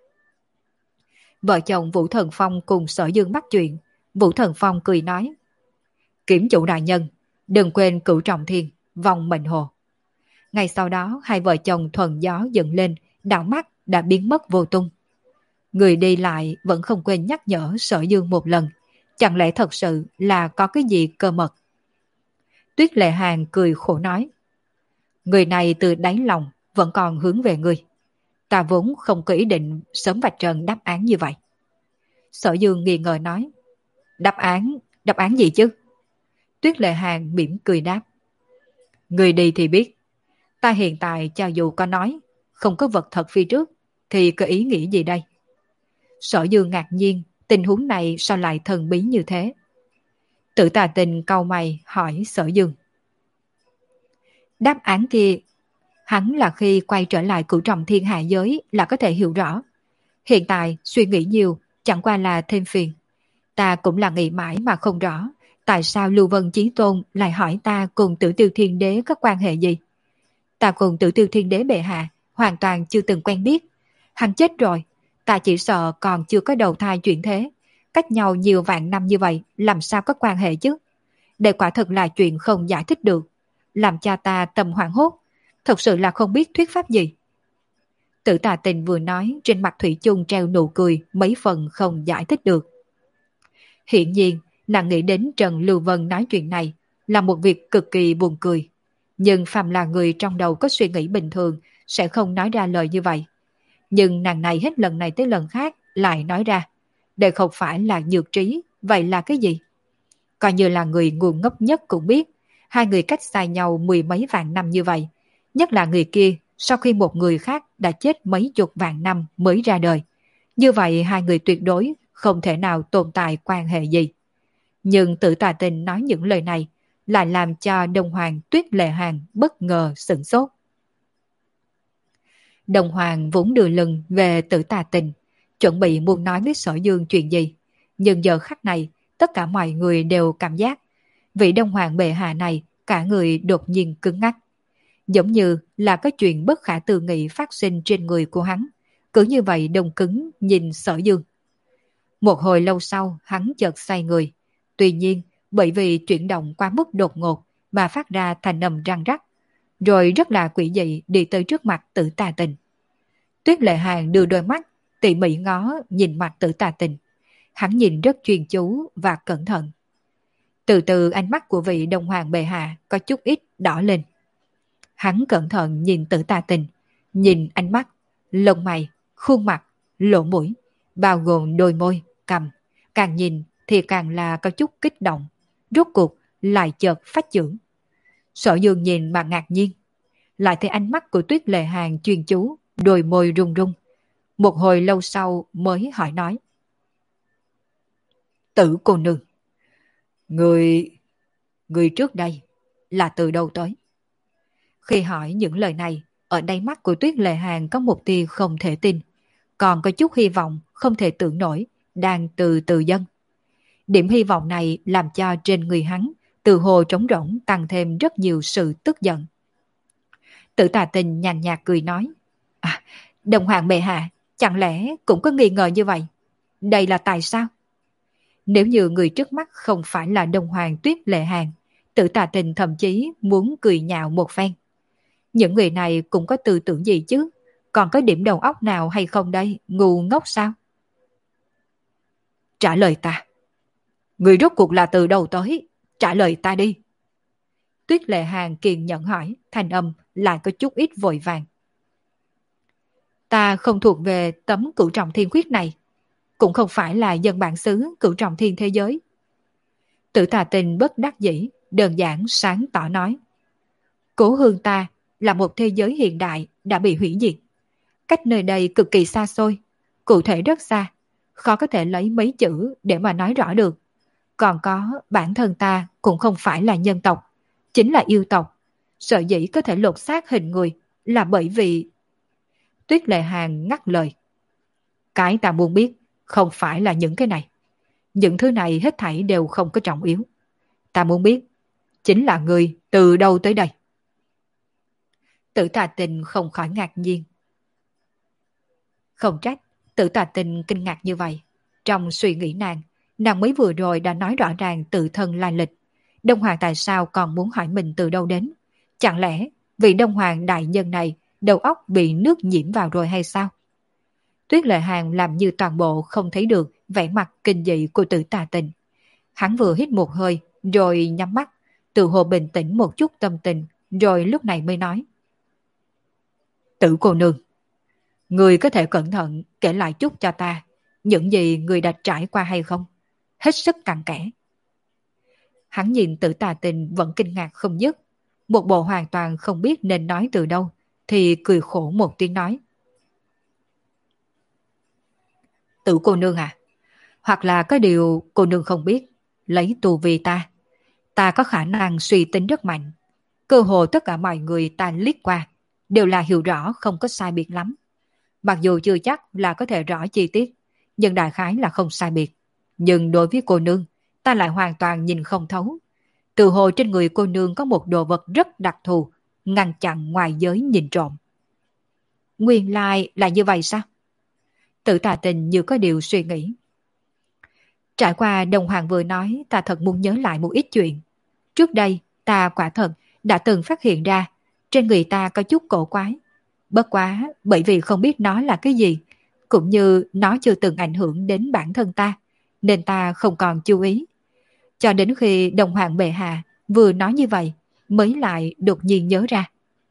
Vợ chồng Vũ Thần Phong cùng Sở Dương bắt chuyện. Vũ Thần Phong cười nói. Kiểm chủ đại nhân, đừng quên cửu trọng thiên, vòng mệnh hồ. Ngay sau đó hai vợ chồng thuần gió dựng lên, đảo mắt đã biến mất vô tung. Người đi lại vẫn không quên nhắc nhở Sở Dương một lần. Chẳng lẽ thật sự là có cái gì cơ mật? Tuyết Lệ Hàn cười khổ nói. Người này từ đáy lòng vẫn còn hướng về người. Ta vốn không có ý định sớm vạch trần đáp án như vậy. Sở Dương nghi ngờ nói. Đáp án, đáp án gì chứ? Tuyết Lệ Hàn mỉm cười đáp. Người đi thì biết. Ta hiện tại cho dù có nói, không có vật thật phía trước, thì có ý nghĩ gì đây? Sở Dương ngạc nhiên, tình huống này sao lại thần bí như thế? Tử Tà Tình cau mày hỏi Sở Dương. Đáp án thì hắn là khi quay trở lại cửu trọng thiên hạ giới là có thể hiểu rõ. Hiện tại suy nghĩ nhiều chẳng qua là thêm phiền. Ta cũng là nghĩ mãi mà không rõ tại sao Lưu Vân Chí Tôn lại hỏi ta cùng Tử Tiêu Thiên Đế có quan hệ gì. Ta cùng Tử Tiêu Thiên Đế bệ hạ hoàn toàn chưa từng quen biết. Hắn chết rồi, ta chỉ sợ còn chưa có đầu thai chuyển thế. Cách nhau nhiều vạn năm như vậy làm sao có quan hệ chứ? Đây quả thật là chuyện không giải thích được, làm cha ta tâm hoảng hốt, thật sự là không biết thuyết pháp gì. Tử Tà Tình vừa nói, trên mặt thủy chung treo nụ cười mấy phần không giải thích được. Hiện nhiên, nàng nghĩ đến Trần Lưu Vân nói chuyện này là một việc cực kỳ buồn cười. Nhưng phàm là người trong đầu có suy nghĩ bình thường sẽ không nói ra lời như vậy. Nhưng nàng này hết lần này tới lần khác lại nói ra. Đây không phải là nhược trí, vậy là cái gì? Coi như là người ngu ngốc nhất cũng biết, hai người cách xa nhau mười mấy vạn năm như vậy. Nhất là người kia, sau khi một người khác đã chết mấy chục vạn năm mới ra đời. Như vậy hai người tuyệt đối không thể nào tồn tại quan hệ gì. Nhưng Tử Tà Tình nói những lời này lại làm cho Đông Hoàng Tuyết Lệ Hàn bất ngờ sửng sốt. Đông Hoàng vốn đưa lưng về Tử Tà Tình, chuẩn bị muốn nói với Sở Dương chuyện gì. Nhưng giờ khắc này, tất cả mọi người đều cảm giác vị Đông Hoàng bệ hạ này cả người đột nhiên cứng ngắc. Giống như là có chuyện bất khả tư nghị phát sinh trên người của hắn. Cứ như vậy đông cứng nhìn Sở Dương. Một hồi lâu sau hắn chợt xoay người. Tuy nhiên bởi vì chuyển động quá mức đột ngột mà phát ra thành âm răng rắc. Rồi rất là quỷ dị đi tới trước mặt Tử Tà Tình. Tuyết Lệ Hàn đưa đôi mắt tỉ mỉ ngó nhìn mặt Tử Tà Tình. Hắn nhìn rất chuyên chú và cẩn thận. Từ từ ánh mắt của vị Đông Hoàng bệ hạ có chút ít đỏ lên. Hắn cẩn thận nhìn Tử Tà Tình, nhìn ánh mắt, lông mày, khuôn mặt, lỗ mũi, bao gồm đôi môi, cằm. Càng nhìn thì càng là có chút kích động. Rốt cuộc lại chợt phát trưởng. Sở Dương nhìn mà ngạc nhiên. Lại thấy ánh mắt của Tuyết Lệ Hàn chuyên chú, đôi môi run run. Một hồi lâu sau mới hỏi nói. Tử cô nương, người, người trước đây là từ đâu tới? Khi hỏi những lời này, ở đáy mắt của Tuyết Lệ Hàn có một tia không thể tin, còn có chút hy vọng không thể tưởng nổi, đang từ từ dâng. Điểm hy vọng này làm cho trên người hắn từ hồ trống rỗng tăng thêm rất nhiều sự tức giận. Tử Tà Tình nhàn nhạt cười nói. À, Đồng Hoàng bệ hạ, chẳng lẽ cũng có nghi ngờ như vậy? Đây là tại sao? Nếu như người trước mắt không phải là Đông Hoàng Tuyết Lệ Hàn, Tử Tà Tình thậm chí muốn cười nhạo một phen. Những người này cũng có tư tưởng gì chứ? Còn có điểm đầu óc nào hay không đây? Ngu ngốc sao? Trả lời ta. Người rốt cuộc là từ đâu tới? Trả lời ta đi. Tuyết Lệ Hàn kiên nhẫn hỏi, thanh âm lại có chút ít vội vàng. Ta không thuộc về tấm cửu trọng thiên khuyết này, cũng không phải là dân bản xứ cửu trọng thiên thế giới. Tử Tà Tình bất đắc dĩ, đơn giản sáng tỏ nói. Cố hương ta là một thế giới hiện đại đã bị hủy diệt. Cách nơi đây cực kỳ xa xôi, cụ thể rất xa, khó có thể lấy mấy chữ để mà nói rõ được. Còn có bản thân ta cũng không phải là nhân tộc, chính là yêu tộc. Sở dĩ có thể lột xác hình người là bởi vì... Tuyết Lệ Hàn ngắt lời. Cái ta muốn biết không phải là những cái này. Những thứ này hết thảy đều không có trọng yếu. Ta muốn biết chính là người từ đâu tới đây. Tử Tà Tình không khỏi ngạc nhiên. Không trách Tử Tà Tình kinh ngạc như vậy. Trong suy nghĩ nàng, nàng mới vừa rồi đã nói rõ ràng tự thân lai lịch. Đông Hoàng tại sao còn muốn hỏi mình từ đâu đến? Chẳng lẽ vị Đông Hoàng đại nhân này đầu óc bị nước nhiễm vào rồi hay sao? Tuyết Lệ Hàn làm như toàn bộ không thấy được vẻ mặt kinh dị của Tử Tà Tình. Hắn vừa hít một hơi rồi nhắm mắt, tự hồ bình tĩnh một chút tâm tình, rồi lúc này mới nói. Tử cô nương, người có thể cẩn thận kể lại chút cho ta những gì người đã trải qua hay không? Hết sức cặn kẽ. Hắn nhìn Tử Tà Tình vẫn kinh ngạc không dứt, một bộ hoàn toàn không biết nên nói từ đâu, thì cười khổ một tiếng nói. Tử cô nương à, hoặc là có điều cô nương không biết, lấy tu vi ta, ta có khả năng suy tính rất mạnh. Cơ hồ tất cả mọi người ta liếc qua, đều là hiểu rõ không có sai biệt lắm. Mặc dù chưa chắc là có thể rõ chi tiết, nhưng đại khái là không sai biệt. Nhưng đối với cô nương, ta lại hoàn toàn nhìn không thấu. Từ hồ trên người cô nương có một đồ vật rất đặc thù, ngăn chặn ngoài giới nhìn trộm. Nguyên lai là như vậy sao? Tử Tà Tình như có điều suy nghĩ. Trải qua Đồng Hoàng vừa nói, ta thật muốn nhớ lại một ít chuyện. Trước đây, ta quả thật đã từng phát hiện ra trên người ta có chút cổ quái. Bất quá bởi vì không biết nó là cái gì, cũng như nó chưa từng ảnh hưởng đến bản thân ta, nên ta không còn chú ý. Cho đến khi Đồng Hoàng bệ hạ vừa nói như vậy, mới lại đột nhiên nhớ ra.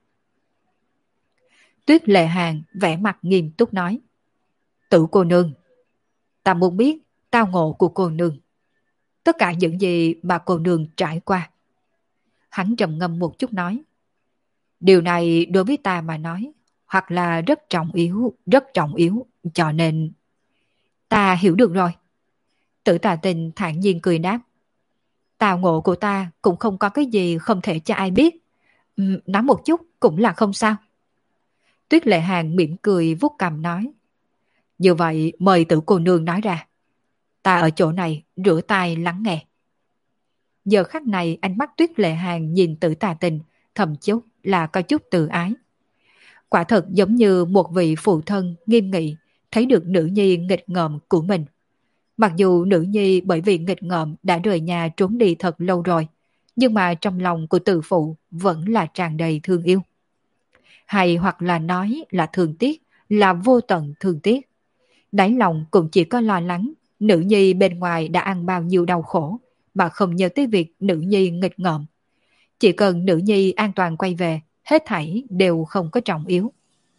Tuyết Lệ Hàn vẻ mặt nghiêm túc nói. Tử cô nương, ta muốn biết tao ngộ của cô nương. Tất cả những gì mà cô nương trải qua. Hắn trầm ngâm một chút nói. Điều này đối với ta mà nói, hoặc là rất trọng yếu, rất trọng yếu, cho nên... Ta hiểu được rồi. Tử Tà Tình thản nhiên cười đáp. Tào ngộ của ta cũng không có cái gì không thể cho ai biết. Ừ, nói một chút cũng là không sao. Tuyết Lệ Hàn mỉm cười vuốt cằm nói. Như vậy mời Tử cô nương nói ra. Ta ở chỗ này rửa tay lắng nghe. Giờ khắc này ánh mắt Tuyết Lệ Hàn nhìn Tử Tà Tình thầm chút là có chút tự ái. Quả thật giống như một vị phụ thân nghiêm nghị thấy được nữ nhi nghịch ngợm của mình. Mặc dù nữ nhi bởi vì nghịch ngợm đã rời nhà trốn đi thật lâu rồi, nhưng mà trong lòng của tử phụ vẫn là tràn đầy thương yêu. Hay hoặc là nói là thương tiếc, là vô tận thương tiếc. Đáy lòng cũng chỉ có lo lắng nữ nhi bên ngoài đã ăn bao nhiêu đau khổ, mà không nhớ tới việc nữ nhi nghịch ngợm. Chỉ cần nữ nhi an toàn quay về, hết thảy đều không có trọng yếu.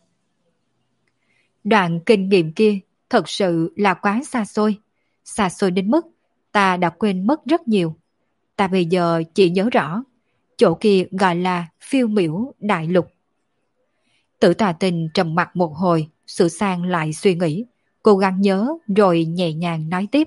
Đoạn kinh nghiệm kia thật sự là quá xa xôi. Xa xôi đến mức ta đã quên mất rất nhiều. Ta bây giờ chỉ nhớ rõ, chỗ kia gọi là phiêu miểu đại lục. Tử Tà Tình trầm mặt một hồi, sửa sang lại suy nghĩ, cố gắng nhớ rồi nhẹ nhàng nói tiếp.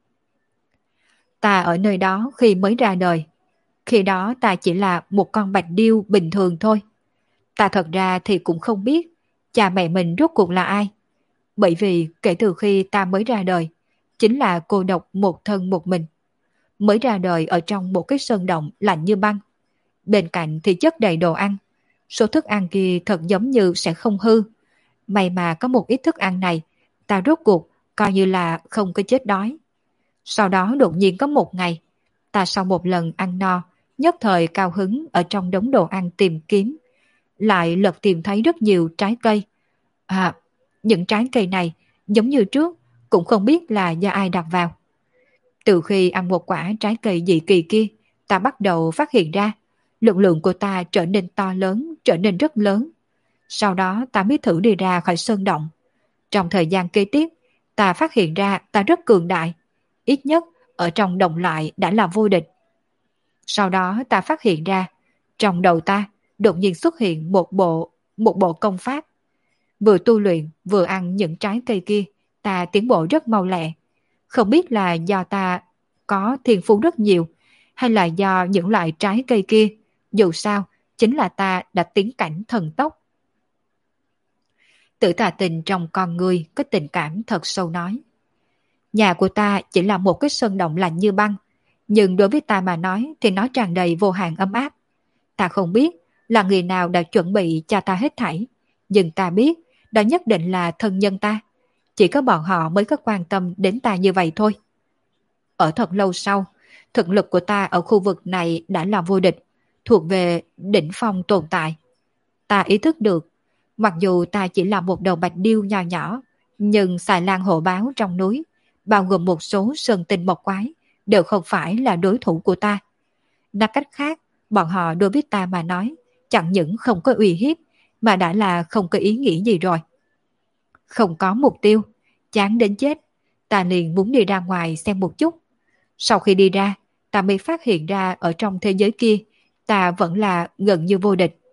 Ta ở nơi đó khi mới ra đời. Khi đó ta chỉ là một con bạch điêu bình thường thôi. Ta thật ra thì cũng không biết cha mẹ mình rốt cuộc là ai. Bởi vì kể từ khi ta mới ra đời, chính là cô độc một thân một mình. Mới ra đời ở trong một cái sơn động lạnh như băng. Bên cạnh thì chất đầy đồ ăn. Số thức ăn kia thật giống như sẽ không hư. May mà có một ít thức ăn này, ta rốt cuộc coi như là không có chết đói. Sau đó đột nhiên có một ngày, ta sau một lần ăn no, nhất thời cao hứng ở trong đống đồ ăn tìm kiếm, lại lật tìm thấy rất nhiều trái cây. À, những trái cây này giống như trước, cũng không biết là do ai đặt vào. Từ khi ăn một quả trái cây dị kỳ kia, ta bắt đầu phát hiện ra lực lượng của ta trở nên to lớn, trở nên rất lớn. Sau đó ta mới thử đi ra khỏi sơn động. Trong thời gian kế tiếp, ta phát hiện ra ta rất cường đại. Ít nhất ở trong đồng loại đã là vô địch. Sau đó ta phát hiện ra, trong đầu ta đột nhiên xuất hiện một bộ, một bộ công pháp. Vừa tu luyện, vừa ăn những trái cây kia, ta tiến bộ rất mau lẹ. Không biết là do ta có thiên phú rất nhiều, hay là do những loại trái cây kia, dù sao, chính là ta đã tiến cảnh thần tốc. Tử Tà Tình trong con người có tình cảm thật sâu nói. Nhà của ta chỉ là một cái sơn động lạnh như băng, nhưng đối với ta mà nói thì nó tràn đầy vô hạn ấm áp. Ta không biết là người nào đã chuẩn bị cho ta hết thảy, nhưng ta biết đó nhất định là thân nhân ta. Chỉ có bọn họ mới có quan tâm đến ta như vậy thôi. Ở thật lâu sau, thực lực của ta ở khu vực này đã là vô địch, thuộc về đỉnh phong tồn tại. Ta ý thức được, mặc dù ta chỉ là một đầu bạch điêu nhỏ nhỏ, nhưng xài lang hổ báo trong núi, bao gồm một số sơn tinh mộc quái, đều không phải là đối thủ của ta. Nói cách khác, bọn họ đối với ta mà nói, chẳng những không có uy hiếp, mà đã là không có ý nghĩ gì rồi. Không có mục tiêu, chán đến chết, ta liền muốn đi ra ngoài xem một chút. Sau khi đi ra, ta mới phát hiện ra ở trong thế giới kia, ta vẫn là gần như vô địch.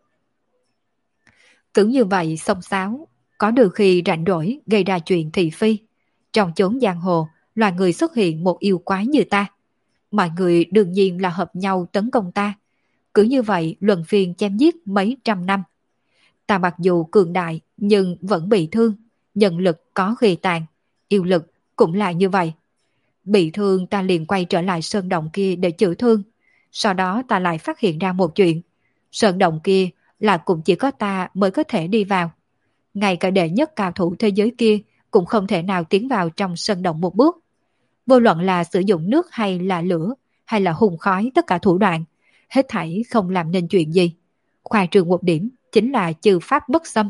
Cứ như vậy xông xáo, có đôi khi rảnh rỗi gây ra chuyện thị phi. Trong chốn giang hồ, loài người xuất hiện một yêu quái như ta. Mọi người đương nhiên là hợp nhau tấn công ta. Cứ như vậy luân phiên chém giết mấy trăm năm. Ta mặc dù cường đại nhưng vẫn bị thương, nhân lực có ghi tàn, yêu lực cũng là như vậy. Bị thương ta liền quay trở lại sơn động kia để chữa thương. Sau đó ta lại phát hiện ra một chuyện. Sơn động kia là cũng chỉ có ta mới có thể đi vào. Ngay cả đệ nhất cao thủ thế giới kia cũng không thể nào tiến vào trong sơn động một bước. Vô luận là sử dụng nước hay là lửa, hay là hùng khói, tất cả thủ đoạn, hết thảy không làm nên chuyện gì. Khoa trương một điểm chính là chư pháp bất xâm.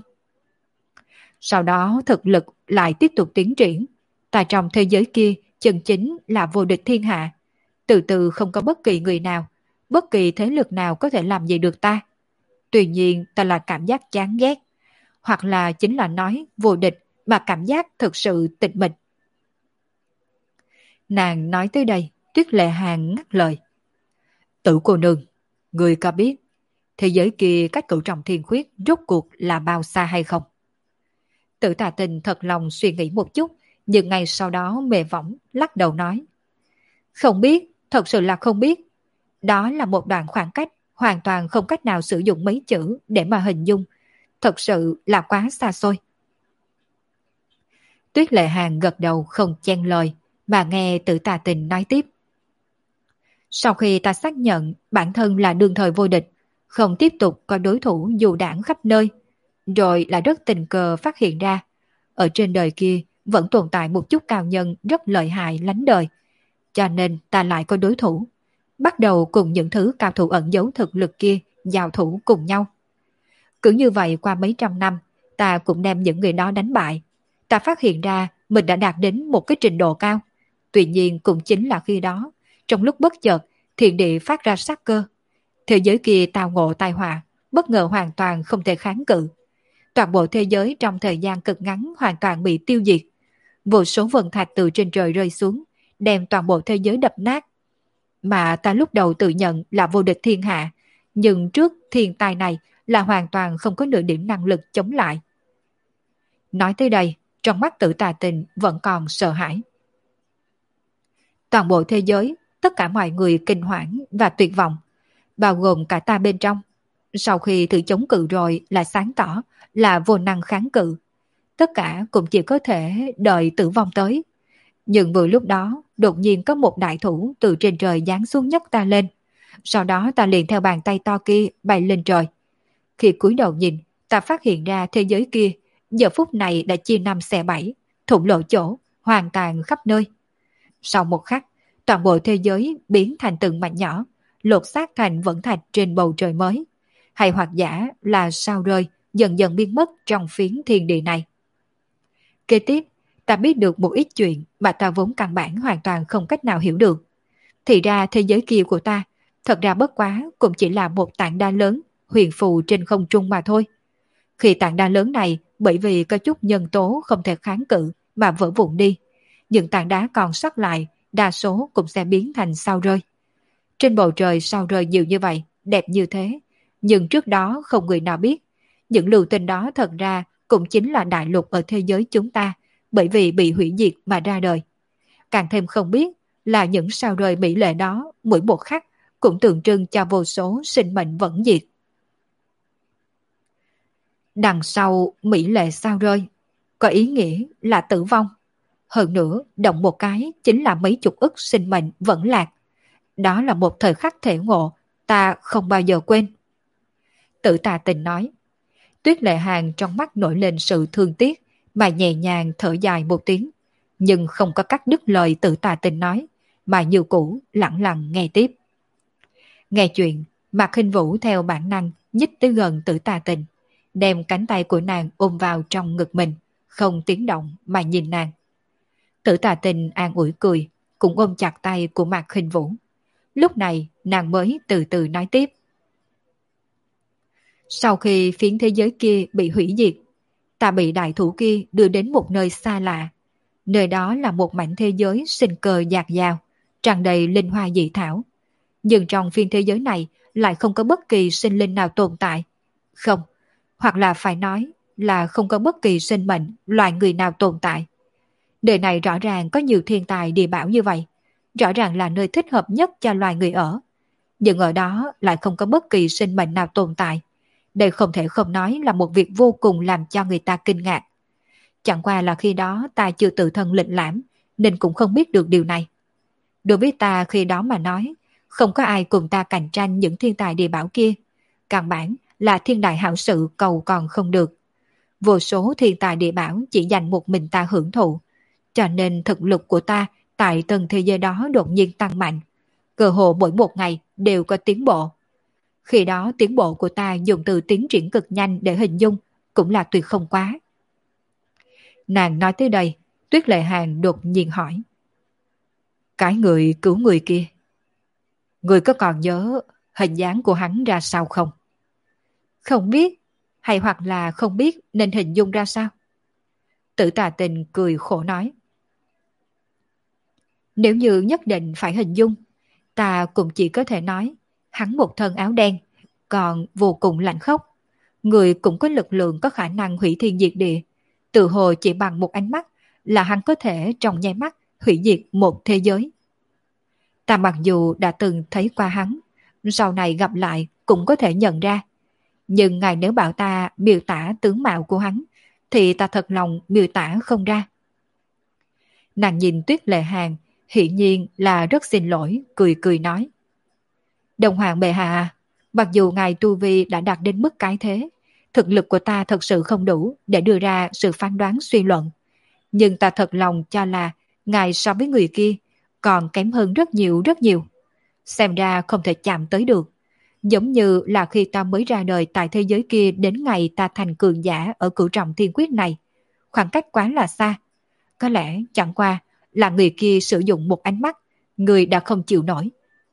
Sau đó thực lực lại tiếp tục tiến triển. Tại trong thế giới kia chân chính là vô địch thiên hạ. Từ từ không có bất kỳ người nào, bất kỳ thế lực nào có thể làm gì được ta. Tuy nhiên ta là cảm giác chán ghét, hoặc là chính là nói vô địch mà cảm giác thực sự tịch mịch. Nàng nói tới đây, Tuyết Lệ Hàng ngắt lời. Tử cô nương, người có biết thế giới kia cách cửu trọng thiên khuyết rốt cuộc là bao xa hay không? Tử Tà Tình thật lòng suy nghĩ một chút, nhưng ngay sau đó mê võng lắc đầu nói. Không biết, thật sự là không biết. Đó là một đoạn khoảng cách, hoàn toàn không cách nào sử dụng mấy chữ để mà hình dung. Thật sự là quá xa xôi. Tuyết Lệ Hàng gật đầu không chen lời, mà nghe Tử Tà Tình nói tiếp. Sau khi ta xác nhận bản thân là đương thời vô địch, không tiếp tục có đối thủ dù đảng khắp nơi, rồi lại rất tình cờ phát hiện ra, ở trên đời kia vẫn tồn tại một chút cao nhân rất lợi hại lánh đời, cho nên ta lại có đối thủ, bắt đầu cùng những thứ cao thủ ẩn giấu thực lực kia giao thủ cùng nhau. Cứ như vậy qua mấy trăm năm, ta cũng đem những người đó đánh bại. Ta phát hiện ra mình đã đạt đến một cái trình độ cao. Tuy nhiên cũng chính là khi đó, trong lúc bất chợt, thiên địa phát ra sát cơ. Thế giới kia tao ngộ tai họa, bất ngờ hoàn toàn không thể kháng cự. Toàn bộ thế giới trong thời gian cực ngắn hoàn toàn bị tiêu diệt. Vô số vân thạch từ trên trời rơi xuống, đem toàn bộ thế giới đập nát. Mà ta lúc đầu tự nhận là vô địch thiên hạ, nhưng trước thiên tai này là hoàn toàn không có nửa điểm năng lực chống lại. Nói tới đây, trong mắt Tử Tà Tình vẫn còn sợ hãi. Toàn bộ thế giới, tất cả mọi người kinh hoảng và tuyệt vọng, bao gồm cả ta bên trong. Sau khi thử chống cự rồi là sáng tỏ là vô năng kháng cự. Tất cả cũng chỉ có thể đợi tử vong tới. Nhưng vừa lúc đó, đột nhiên có một đại thủ từ trên trời giáng xuống nhấc ta lên. Sau đó ta liền theo bàn tay to kia bay lên trời. Khi cúi đầu nhìn, ta phát hiện ra thế giới kia giờ phút này đã chia năm xẻ bảy, thủng lộ chỗ, hoàn toàn khắp nơi. Sau một khắc, toàn bộ thế giới biến thành từng mảnh nhỏ, lột xác thành vẫn thạch trên bầu trời mới. Hay hoặc giả là sao rơi dần dần biến mất trong phiến thiên địa này. Kế tiếp, ta biết được một ít chuyện mà ta vốn căn bản hoàn toàn không cách nào hiểu được. Thì ra thế giới kia của ta, thật ra bất quá cũng chỉ là một tảng đá lớn, huyền phù trên không trung mà thôi. Khi tảng đá lớn này bởi vì có chút nhân tố không thể kháng cự mà vỡ vụn đi, những tảng đá còn sót lại đa số cũng sẽ biến thành sao rơi. Trên bầu trời sao rơi nhiều như vậy, đẹp như thế, nhưng trước đó không người nào biết, những lưu tinh đó thật ra cũng chính là đại lục ở thế giới chúng ta, bởi vì bị hủy diệt mà ra đời. Càng thêm không biết là những sao rơi mỹ lệ đó mỗi một khắc cũng tượng trưng cho vô số sinh mệnh vẫn diệt. Đằng sau mỹ lệ sao rơi có ý nghĩa là tử vong. Hơn nữa, động một cái chính là mấy chục ức sinh mệnh vẫn lạc. Đó là một thời khắc thể ngộ, ta không bao giờ quên. Tử Tà Tình nói. Tuyết Lệ Hàng trong mắt nổi lên sự thương tiếc, mà nhẹ nhàng thở dài một tiếng, nhưng không có cắt đứt lời Tử Tà Tình nói, mà như cũ lặng lặng nghe tiếp. Nghe chuyện, Mạc Khinh Vũ theo bản năng nhích tới gần Tử Tà Tình, đem cánh tay của nàng ôm vào trong ngực mình, không tiếng động mà nhìn nàng. Tử Tà Tình an ủi cười, cũng ôm chặt tay của Mạc Khinh Vũ. Lúc này nàng mới từ từ nói tiếp. Sau khi phiến thế giới kia bị hủy diệt, ta bị đại thủ kia đưa đến một nơi xa lạ. Nơi đó là một mảnh thế giới sinh cơ dạt dào, tràn đầy linh hoa dị thảo. Nhưng trong phiên thế giới này lại không có bất kỳ sinh linh nào tồn tại. Không, hoặc là phải nói là không có bất kỳ sinh mệnh, loài người nào tồn tại. Nơi này rõ ràng có nhiều thiên tài địa bảo như vậy, rõ ràng là nơi thích hợp nhất cho loài người ở. Nhưng ở đó lại không có bất kỳ sinh mệnh nào tồn tại. Đây không thể không nói là một việc vô cùng làm cho người ta kinh ngạc. Chẳng qua là khi đó ta chưa tự thân lịch lãm, nên cũng không biết được điều này. Đối với ta khi đó mà nói, không có ai cùng ta cạnh tranh những thiên tài địa bảo kia. Căn bản là thiên đại hảo sự cầu còn không được. Vô số thiên tài địa bảo chỉ dành một mình ta hưởng thụ. Cho nên thực lực của ta tại tầng thế giới đó đột nhiên tăng mạnh. Cơ hồ mỗi một ngày đều có tiến bộ. Khi đó tiến bộ của ta dùng từ tiến triển cực nhanh để hình dung cũng là tuyệt không quá. Nàng nói tới đây, Tuyết Lệ Hàng đột nhiên hỏi. Cái người cứu người kia, người có còn nhớ hình dáng của hắn ra sao không? Không biết, hay hoặc là không biết nên hình dung ra sao? Tử Tà Tình cười khổ nói. Nếu như nhất định phải hình dung, ta cũng chỉ có thể nói hắn một thân áo đen, còn vô cùng lạnh khốc. Người cũng có lực lượng có khả năng hủy thiên diệt địa. Tự hồ chỉ bằng một ánh mắt là hắn có thể trong nháy mắt hủy diệt một thế giới. Ta mặc dù đã từng thấy qua hắn, sau này gặp lại cũng có thể nhận ra. Nhưng ngài nếu bảo ta miêu tả tướng mạo của hắn, thì ta thật lòng miêu tả không ra. Nàng nhìn Tuyết Lệ Hàng, hiển nhiên là rất xin lỗi, cười cười nói. Đồng hoàng bệ hạ, mặc dù ngài tu vi đã đạt đến mức cái thế, thực lực của ta thật sự không đủ để đưa ra sự phán đoán suy luận. Nhưng ta thật lòng cho là ngài so với người kia còn kém hơn rất nhiều rất nhiều. Xem ra không thể chạm tới được. Giống như là khi ta mới ra đời tại thế giới kia đến ngày ta thành cường giả ở cửu trọng thiên quyết này. Khoảng cách quá là xa. Có lẽ chẳng qua là người kia sử dụng một ánh mắt, người đã không chịu nổi.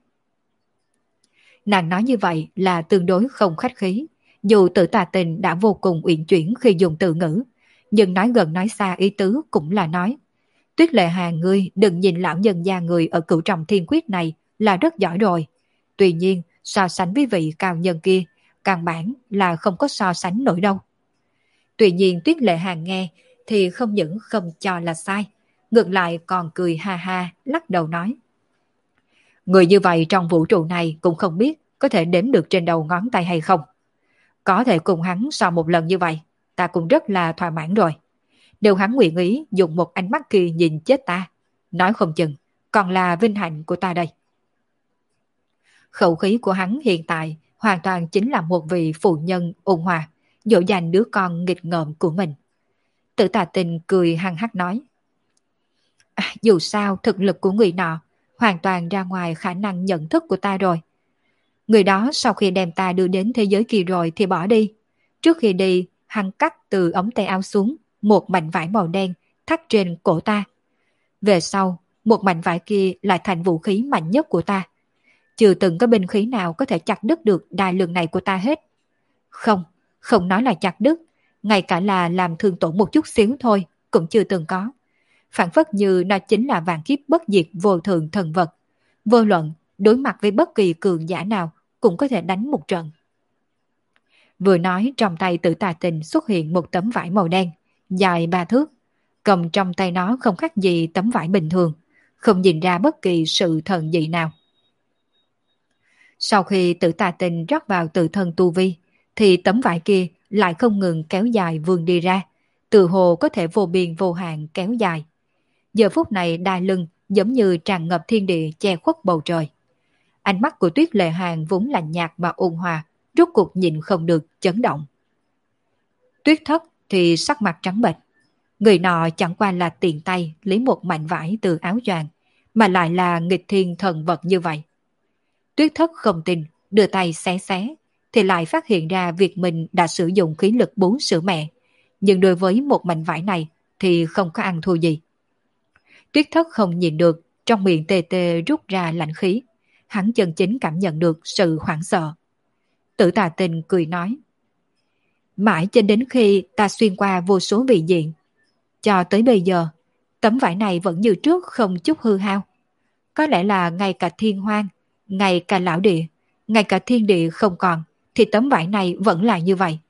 Nàng nói như vậy là tương đối không khách khí. Dù Tử Tà Tình đã vô cùng uyển chuyển khi dùng từ ngữ, nhưng nói gần nói xa ý tứ cũng là nói. Tuyết Lệ Hàng ngươi đừng nhìn lão nhân gia người ở cửu trọng thiên quyết này là rất giỏi rồi. Tuy nhiên, so sánh với vị cao nhân kia, căn bản là không có so sánh nổi đâu. Tuy nhiên Tuyết Lệ Hàng nghe thì không những không cho là sai, ngược lại còn cười ha ha, lắc đầu nói. Người như vậy trong vũ trụ này cũng không biết có thể đếm được trên đầu ngón tay hay không. Có thể cùng hắn so một lần như vậy, ta cũng rất là thỏa mãn rồi. Nếu hắn nguyện ý dùng một ánh mắt kia nhìn chết ta, nói không chừng còn là vinh hạnh của ta đây. Khẩu khí của hắn hiện tại hoàn toàn chính là một vị phụ nhân ôn hòa, dỗ dành đứa con nghịch ngợm của mình. Tử Tà Tình cười hăng hắc nói. À, dù sao thực lực của người nọ hoàn toàn ra ngoài khả năng nhận thức của ta rồi. Người đó sau khi đem ta đưa đến thế giới kia rồi thì bỏ đi. Trước khi đi, hắn cắt từ ống tay áo xuống một mảnh vải màu đen thắt trên cổ ta. Về sau, một mảnh vải kia lại thành vũ khí mạnh nhất của ta. Chưa từng có binh khí nào có thể chặt đứt được đai lưng này của ta hết. Không, không nói là chặt đứt, ngay cả là làm thương tổn một chút xíu thôi, cũng chưa từng có. Phản phất như nó chính là vạn kiếp bất diệt vô thượng thần vật. Vô luận, đối mặt với bất kỳ cường giả nào, cũng có thể đánh một trận. Vừa nói, trong tay Tử Tà Tình xuất hiện một tấm vải màu đen, dài ba thước. Cầm trong tay nó không khác gì tấm vải bình thường, không nhìn ra bất kỳ sự thần dị nào. Sau khi Tử Tà Tình rót vào tự thân tu vi, thì tấm vải kia lại không ngừng kéo dài vươn đi ra, tự hồ có thể vô biên vô hạn kéo dài. Giờ phút này đai lưng giống như tràn ngập thiên địa che khuất bầu trời. Ánh mắt của Tuyết Lệ Hàn vốn lạnh nhạt mà ôn hòa, rốt cuộc nhịn không được chấn động. Tuyết Thất thì sắc mặt trắng bệch. Người nọ chẳng qua là tiện tay lấy một mảnh vải từ áo choàng, mà lại là nghịch thiên thần vật như vậy. Tuyết Thất không tin, đưa tay xé xé, thì lại phát hiện ra việc mình đã sử dụng khí lực bú sữa mẹ. Nhưng đối với một mảnh vải này thì không có ăn thua gì. Tuyết Thất không nhìn được, trong miệng tê tê rút ra lạnh khí. Hắn chân chính cảm nhận được sự hoảng sợ. Tử Tà Tình cười nói: mãi cho đến khi ta xuyên qua vô số vị diện, cho tới bây giờ, tấm vải này vẫn như trước không chút hư hao. Có lẽ là ngay cả thiên hoang, ngay cả lão địa, ngay cả thiên địa không còn, thì tấm vải này vẫn là như vậy.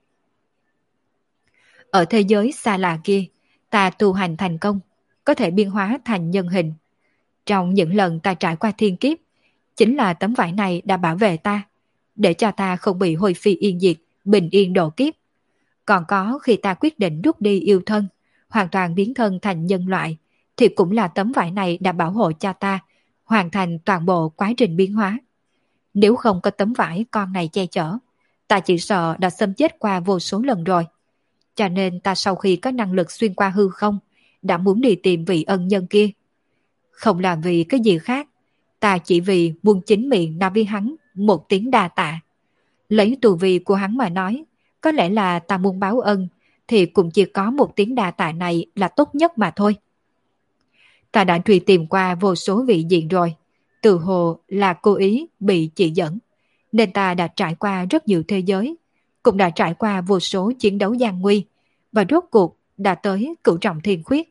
Ở thế giới xa lạ kia, ta tu hành thành công, có thể biên hóa thành nhân hình. Trong những lần ta trải qua thiên kiếp, chính là tấm vải này đã bảo vệ ta, để cho ta không bị hôi phi yên diệt, bình yên độ kiếp. Còn có khi ta quyết định rút đi yêu thân, hoàn toàn biến thân thành nhân loại, thì cũng là tấm vải này đã bảo hộ cho ta, hoàn thành toàn bộ quá trình biến hóa. Nếu không có tấm vải con này che chở, ta chỉ sợ đã xâm chết qua vô số lần rồi. Cho nên ta sau khi có năng lực xuyên qua hư không, đã muốn đi tìm vị ân nhân kia. Không làm vì cái gì khác, ta chỉ vì muốn chính miệng nói với hắn một tiếng đa tạ. Lấy tu vi của hắn mà nói, có lẽ là ta muốn báo ân, thì cũng chỉ có một tiếng đa tạ này là tốt nhất mà thôi. Ta đã truy tìm qua vô số vị diện rồi, từ hồ là cố ý bị chỉ dẫn, nên ta đã trải qua rất nhiều thế giới, cũng đã trải qua vô số chiến đấu gian nguy, và rốt cuộc đã tới Cửu Trọng Thiên Khuyết.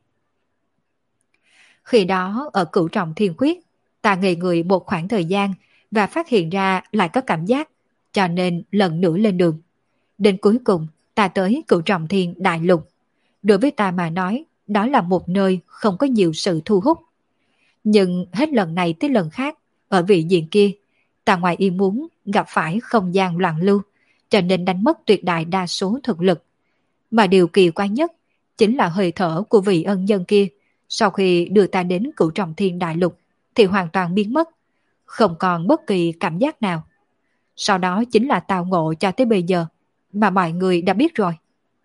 Khi đó ở Cửu Trọng Thiên Khuyết, ta ngây người một khoảng thời gian và phát hiện ra lại có cảm giác, cho nên lần nữa lên đường. Đến cuối cùng, ta tới Cửu Trọng Thiên Đại Lục. Đối với ta mà nói, đó là một nơi không có nhiều sự thu hút. Nhưng hết lần này tới lần khác, ở vị diện kia, ta ngoài ý muốn gặp phải không gian loạn lưu, cho nên đánh mất tuyệt đại đa số thực lực. Mà điều kỳ quái nhất chính là hơi thở của vị ân nhân kia, sau khi đưa ta đến Cửu Trọng Thiên Đại Lục thì hoàn toàn biến mất, không còn bất kỳ cảm giác nào. Sau đó chính là tao ngộ cho tới bây giờ, mà mọi người đã biết rồi.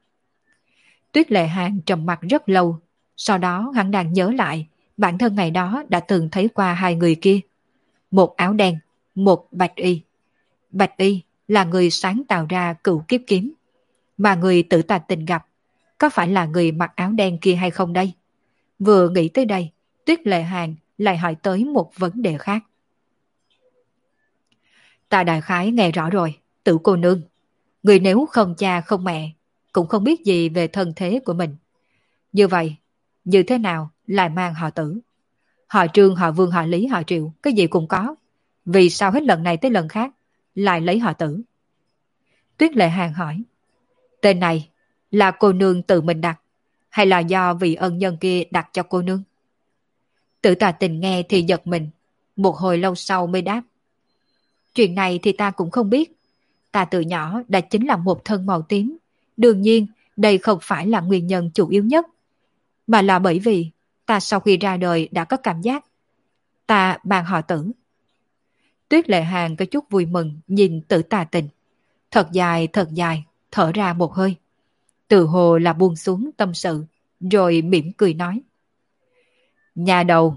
Tuyết Lệ Hàn trầm mặt rất lâu, sau đó hắn đang nhớ lại bản thân ngày đó đã từng thấy qua hai người kia. Một áo đen, một bạch y. Bạch y là người sáng tạo ra Cửu Kiếp Kiếm, mà người Tử Tà Tình gặp có phải là người mặc áo đen kia hay không đây? Vừa nghĩ tới đây, Tuyết Lệ Hàn lại hỏi tới một vấn đề khác. Ta đại khái nghe rõ rồi, Tử cô nương. Người nếu không cha không mẹ, cũng không biết gì về thân thế của mình. Như vậy, như thế nào lại mang họ Tử? Họ Trương, họ Vương, họ Lý, họ Triệu, cái gì cũng có. Vì sao hết lần này tới lần khác lại lấy họ Tử? Tuyết Lệ Hàn hỏi. Tên này là cô nương tự mình đặt, hay là do vị ân nhân kia đặt cho cô nương? Tử Tà Tình nghe thì giật mình, một hồi lâu sau mới đáp. Chuyện này thì ta cũng không biết. Ta từ nhỏ đã chính là một thân màu tím. Đương nhiên, đây không phải là nguyên nhân chủ yếu nhất, mà là bởi vì ta sau khi ra đời đã có cảm giác ta mang họ Tử. Tuyết Lệ Hàn có chút vui mừng nhìn Tử Tà Tình. Thật dài thật dài, thở ra một hơi. Từ hồ là buông xuống tâm sự, rồi mỉm cười nói. Nhà đầu,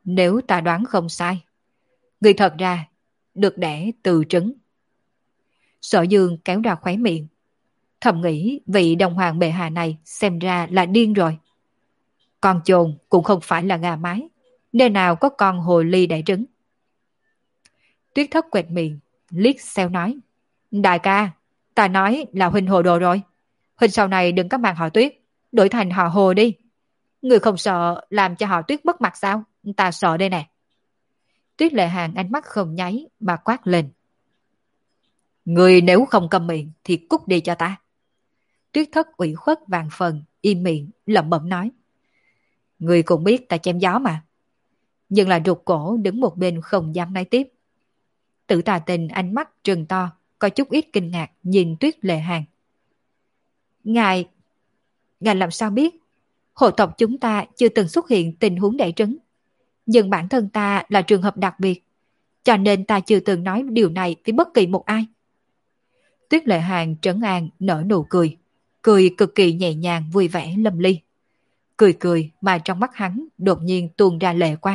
Nếu ta đoán không sai, người thật ra được đẻ từ trứng. Sở Dương kéo ra khóe miệng, thầm nghĩ vị đồng hoàng bệ hạ này xem ra là điên rồi. Con chồn cũng không phải là gà mái, nơi nào có con hồ ly đẻ trứng. Tuyết Thất quẹt miệng, liếc xéo nói, đại ca, ta nói là huynh hồ đồ rồi. Huynh sau này đừng có mang họ Tuyết, đổi thành họ Hồ đi. Người không sợ làm cho họ Tuyết mất mặt sao? Ta sợ đây nè. Tuyết Lệ Hàng ánh mắt không nháy mà quát lên. Người nếu không cầm miệng thì cút đi cho ta. Tuyết Thất ủy khuất vàng phần, im miệng, lẩm bẩm nói. Người cũng biết ta chém gió mà. Nhưng là rụt cổ đứng một bên không dám nói tiếp. Tử Tà Tình ánh mắt trừng to, có chút ít kinh ngạc nhìn Tuyết Lệ Hàng. Ngài, ngài làm sao biết? Hộ tộc chúng ta chưa từng xuất hiện tình huống đẻ trứng. Nhưng bản thân ta là trường hợp đặc biệt, cho nên ta chưa từng nói điều này với bất kỳ một ai. Tuyết Lệ Hàng trấn an nở nụ cười, cười cực kỳ nhẹ nhàng vui vẻ lâm ly. Cười cười mà trong mắt hắn đột nhiên tuôn ra lệ quang.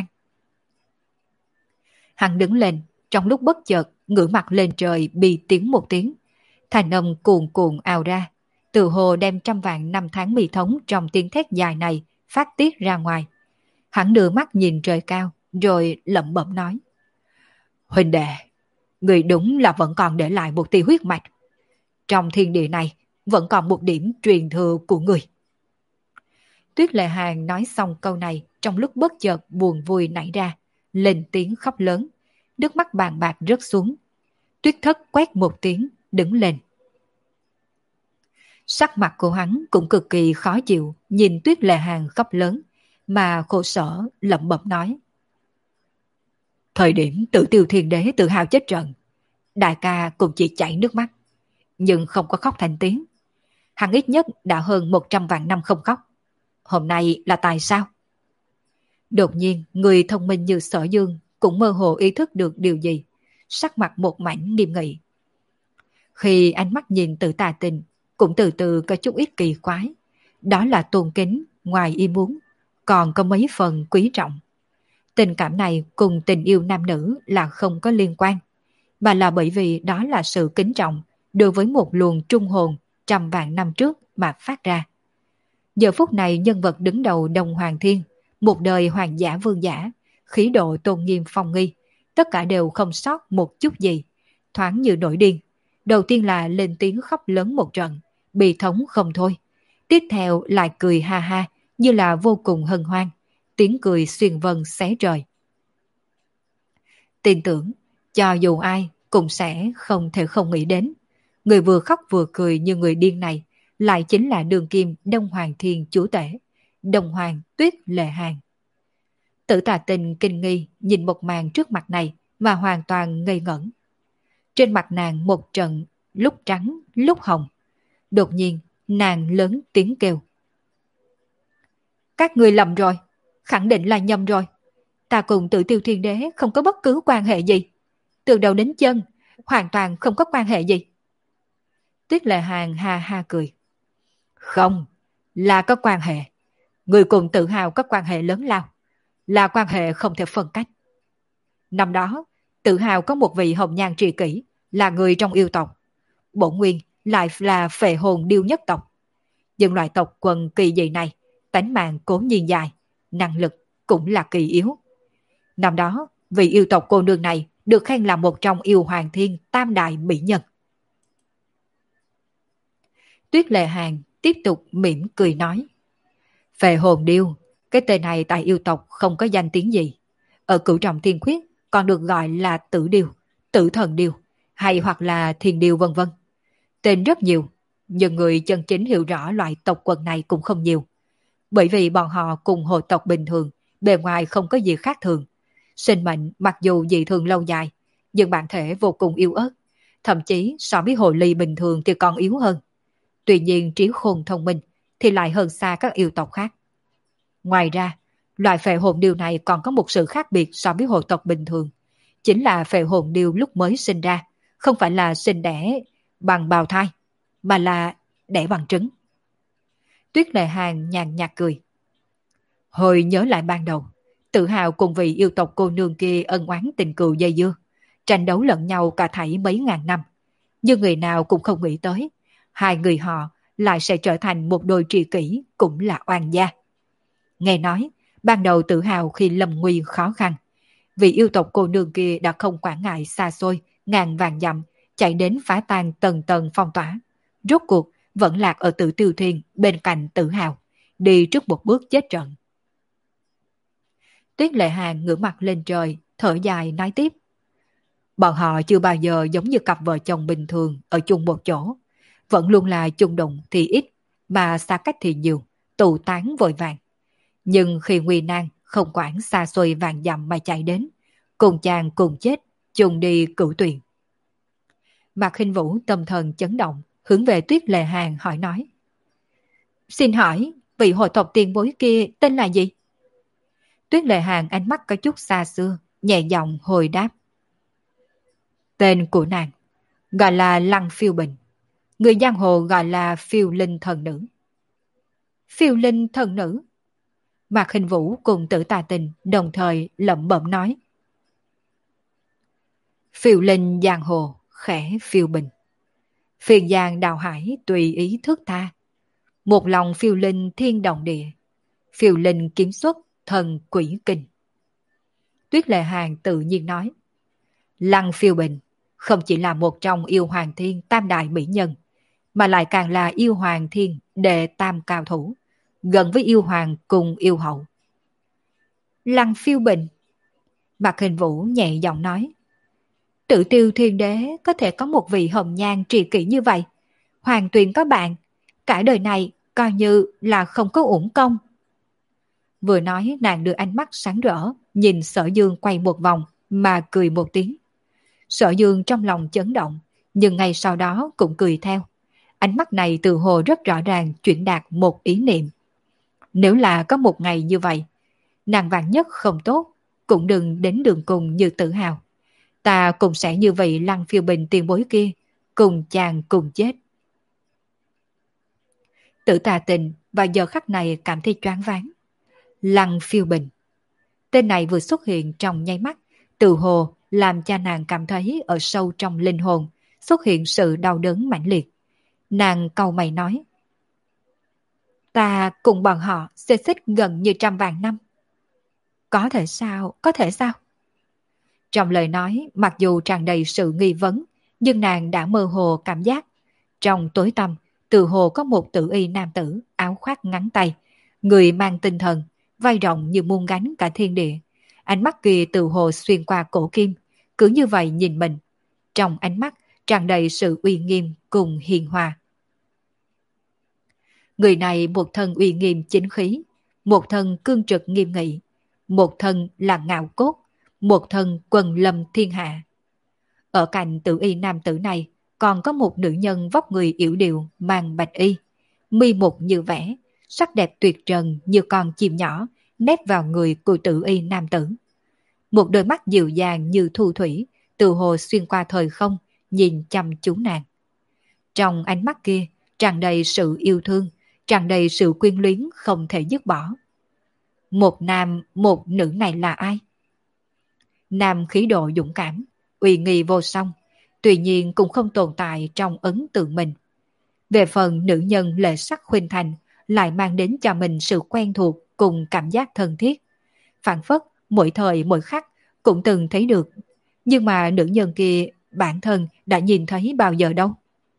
Hắn đứng lên, trong lúc bất chợt ngửa mặt lên trời bi tiếng một tiếng, thành âm cuồn cuộn ào ra, từ hồ đem trăm vạn năm tháng mì thống trong tiếng thét dài này phát tiết ra ngoài. Hắn đưa mắt nhìn trời cao, rồi lẩm bẩm nói. Huynh đệ, người đúng là vẫn còn để lại một tia huyết mạch. Trong thiên địa này, vẫn còn một điểm truyền thừa của người. Tuyết Lệ Hàng nói xong câu này, trong lúc bất chợt buồn vui nảy ra, lên tiếng khóc lớn, nước mắt bàn bạc rớt xuống. Tuyết Thất quét một tiếng, đứng lên. Sắc mặt của hắn cũng cực kỳ khó chịu, nhìn Tuyết Lệ Hàng khóc lớn, mà khổ sở lẩm bẩm nói. Thời điểm Tử Tiêu Thiên Đế tự hào chết trận, đại ca cũng chỉ chảy nước mắt, nhưng không có khóc thành tiếng. Hắn ít nhất đã hơn một trăm vạn năm không khóc. Hôm nay là tại sao? Đột nhiên, người thông minh như Sở Dương cũng mơ hồ ý thức được điều gì, sắc mặt một mảnh nghiêm nghị. Khi ánh mắt nhìn Tử Tà Tình, cũng từ từ có chút ít kỳ quái. Đó là tôn kính, ngoài ý muốn, còn có mấy phần quý trọng. Tình cảm này cùng tình yêu nam nữ là không có liên quan, mà là bởi vì đó là sự kính trọng đối với một luồng trung hồn trăm vạn năm trước mà phát ra. Giờ phút này nhân vật đứng đầu Đông Hoàng Thiên, một đời hoàng giả vương giả, khí độ tôn nghiêm phong nghi, tất cả đều không sót một chút gì, thoáng như nổi điên. Đầu tiên là lên tiếng khóc lớn một trận, bi thống không thôi. Tiếp theo lại cười ha ha, như là vô cùng hân hoan, tiếng cười xuyên vân xé trời. Tin tưởng, cho dù ai cũng sẽ không thể không nghĩ đến, người vừa khóc vừa cười như người điên này lại chính là đường kim Đông Hoàng Thiên chủ tể, Đông Hoàng Tuyết Lệ Hàng. Tử Tà Tình kinh nghi nhìn một màn trước mặt này mà hoàn toàn ngây ngẩn. Trên mặt nàng một trận lúc trắng lúc hồng. Đột nhiên nàng lớn tiếng kêu. Các người lầm rồi, khẳng định là nhầm rồi. Ta cùng Tử Tiêu Thiên Đế không có bất cứ quan hệ gì. Từ đầu đến chân, hoàn toàn không có quan hệ gì. Tuyết Lệ Hàng ha ha cười. Không, là có quan hệ. Người cùng tự hào có quan hệ lớn lao, là quan hệ không thể phân cách. Năm đó, tự hào có một vị hồng nhan tri kỷ, là người trong yêu tộc. Bổn nguyên lại là phệ hồn điêu nhất tộc. Nhưng loại tộc quần kỳ dị này, tánh mạng cố nhiên dài, năng lực cũng là kỳ yếu. Năm đó, vị yêu tộc cô nương này được khen là một trong yêu hoàng thiên tam đại mỹ nhân. Tuyết Lệ Hàng tiếp tục mỉm cười nói. Phệ hồn điêu, cái tên này tại yêu tộc không có danh tiếng gì. Ở cửu trọng thiên khuyết còn được gọi là tử điêu, tử thần điêu, hay hoặc là thiên điêu vân vân. Tên rất nhiều, nhưng người chân chính hiểu rõ loại tộc quần này cũng không nhiều. Bởi vì bọn họ cùng hồ tộc bình thường, bề ngoài không có gì khác thường. Sinh mệnh mặc dù dị thường lâu dài, nhưng bản thể vô cùng yếu ớt, thậm chí so với hồ ly bình thường thì còn yếu hơn. Tuy nhiên trí khôn thông minh thì lại hơn xa các yêu tộc khác. Ngoài ra, loại phệ hồn điêu này còn có một sự khác biệt so với hồ tộc bình thường. Chính là phệ hồn điêu lúc mới sinh ra, không phải là sinh đẻ bằng bào thai, mà là đẻ bằng trứng. Tuyết Lệ Hàng nhàn nhạt cười. Hồi nhớ lại ban đầu, Tự hào cùng vì yêu tộc cô nương kia ân oán tình cừu dây dưa, tranh đấu lẫn nhau cả thảy mấy ngàn năm. Nhưng người nào cũng không nghĩ tới, hai người họ lại sẽ trở thành một đôi tri kỷ cũng là oan gia. Nghe nói, ban đầu Tự hào khi lâm nguy khó khăn, vì yêu tộc cô nương kia đã không quản ngại xa xôi, ngàn vàng dặm, chạy đến phá tan tầng tầng phong tỏa. Rốt cuộc vẫn lạc ở Tử Tiêu Thiên bên cạnh Tự hào, đi trước một bước chết trận. Tuyết Lệ Hàng ngửa mặt lên trời, thở dài nói tiếp. Bọn họ chưa bao giờ giống như cặp vợ chồng bình thường ở chung một chỗ. Vẫn luôn là chung đụng thì ít, mà xa cách thì nhiều, tụ tán vội vàng. Nhưng khi nguy nan, không quản xa xôi vàng dặm mà chạy đến, cùng chàng cùng chết, chung đi cửu tuyền. Mạc Hinh Vũ tâm thần chấn động, hướng về Tuyết Lệ Hàng hỏi nói. Xin hỏi, vị hội tộc tiền bối kia tên là gì? Tuyết Lệ Hàng ánh mắt có chút xa xưa, nhẹ giọng hồi đáp. Tên của nàng gọi là Lăng Phiêu Bình, người giang hồ gọi là Phiêu Linh thần nữ. Phiêu Linh thần nữ? Mạc Hinh Vũ cùng Tử Tà Tình đồng thời lẩm bẩm nói. Phiêu Linh giang hồ khẽ phiêu bình, phiền giang đào hải tùy ý thước tha, một lòng phiêu linh thiên động địa, phiêu linh kiếm xuất thần quỷ kinh. Tuyết Lệ Hàng tự nhiên nói. Lăng Phiêu Bình không chỉ là một trong yêu hoàng thiên tam đại mỹ nhân, mà lại càng là yêu hoàng thiên đệ tam cao thủ, gần với yêu hoàng cùng yêu hậu. Lăng Phiêu Bình. Mạc Hình Vũ nhẹ giọng nói. Tự Tiêu Thiên Đế có thể có một vị hồng nhan tri kỷ như vậy. Hoàng Tuyền có bạn, cả đời này coi như là không có uổng công. Vừa nói nàng đưa ánh mắt sáng rỡ, nhìn Sở Dương quay một vòng, mà cười một tiếng. Sở Dương trong lòng chấn động, nhưng ngay sau đó cũng cười theo. Ánh mắt này từ hồ rất rõ ràng chuyển đạt một ý niệm. Nếu là có một ngày như vậy, nàng vạn nhất không tốt, cũng đừng đến đường cùng như Tự hào. Ta cũng sẽ như vậy Lăng Phiêu Bình tiền bối kia, cùng chàng cùng chết. Tử Tà Tình vào giờ khắc này cảm thấy choáng váng. Lăng Phiêu Bình. Tên này vừa xuất hiện trong nháy mắt, từ hồ làm cho nàng cảm thấy ở sâu trong linh hồn xuất hiện sự đau đớn mãnh liệt. Nàng cau mày nói. Ta cùng bọn họ xê xích gần như trăm vạn năm. Có thể sao, có thể sao? Trong lời nói, mặc dù tràn đầy sự nghi vấn, nhưng nàng đã mơ hồ cảm giác. Trong tối tăm, từ hồ có một tử y nam tử, áo khoác ngắn tay, người mang tinh thần, vai rộng như muôn gánh cả thiên địa. Ánh mắt kia từ hồ xuyên qua cổ kim, cứ như vậy nhìn mình. Trong ánh mắt tràn đầy sự uy nghiêm cùng hiền hòa. Người này một thân uy nghiêm chính khí, một thân cương trực nghiêm nghị, một thân là ngạo cốt, một thân quần lâm thiên hạ. Ở cạnh tử y nam tử này còn có một nữ nhân vóc người yểu điệu mang bạch y, mi mục như vẽ, sắc đẹp tuyệt trần như con chim nhỏ nép vào người của tử y nam tử. Một đôi mắt dịu dàng như thu thủy, từ hồ xuyên qua thời không, nhìn chăm chú nàng. Trong ánh mắt kia tràn đầy sự yêu thương, tràn đầy sự quyến luyến không thể dứt bỏ. Một nam, một nữ này là ai? Nam khí độ dũng cảm, uy nghi vô song, tuy nhiên cũng không tồn tại trong ấn tượng mình. Về phần nữ nhân lệ sắc khuynh thành, lại mang đến cho mình sự quen thuộc cùng cảm giác thân thiết. Phản phất, mỗi thời mỗi khắc cũng từng thấy được. Nhưng mà nữ nhân kia bản thân đã nhìn thấy bao giờ đâu.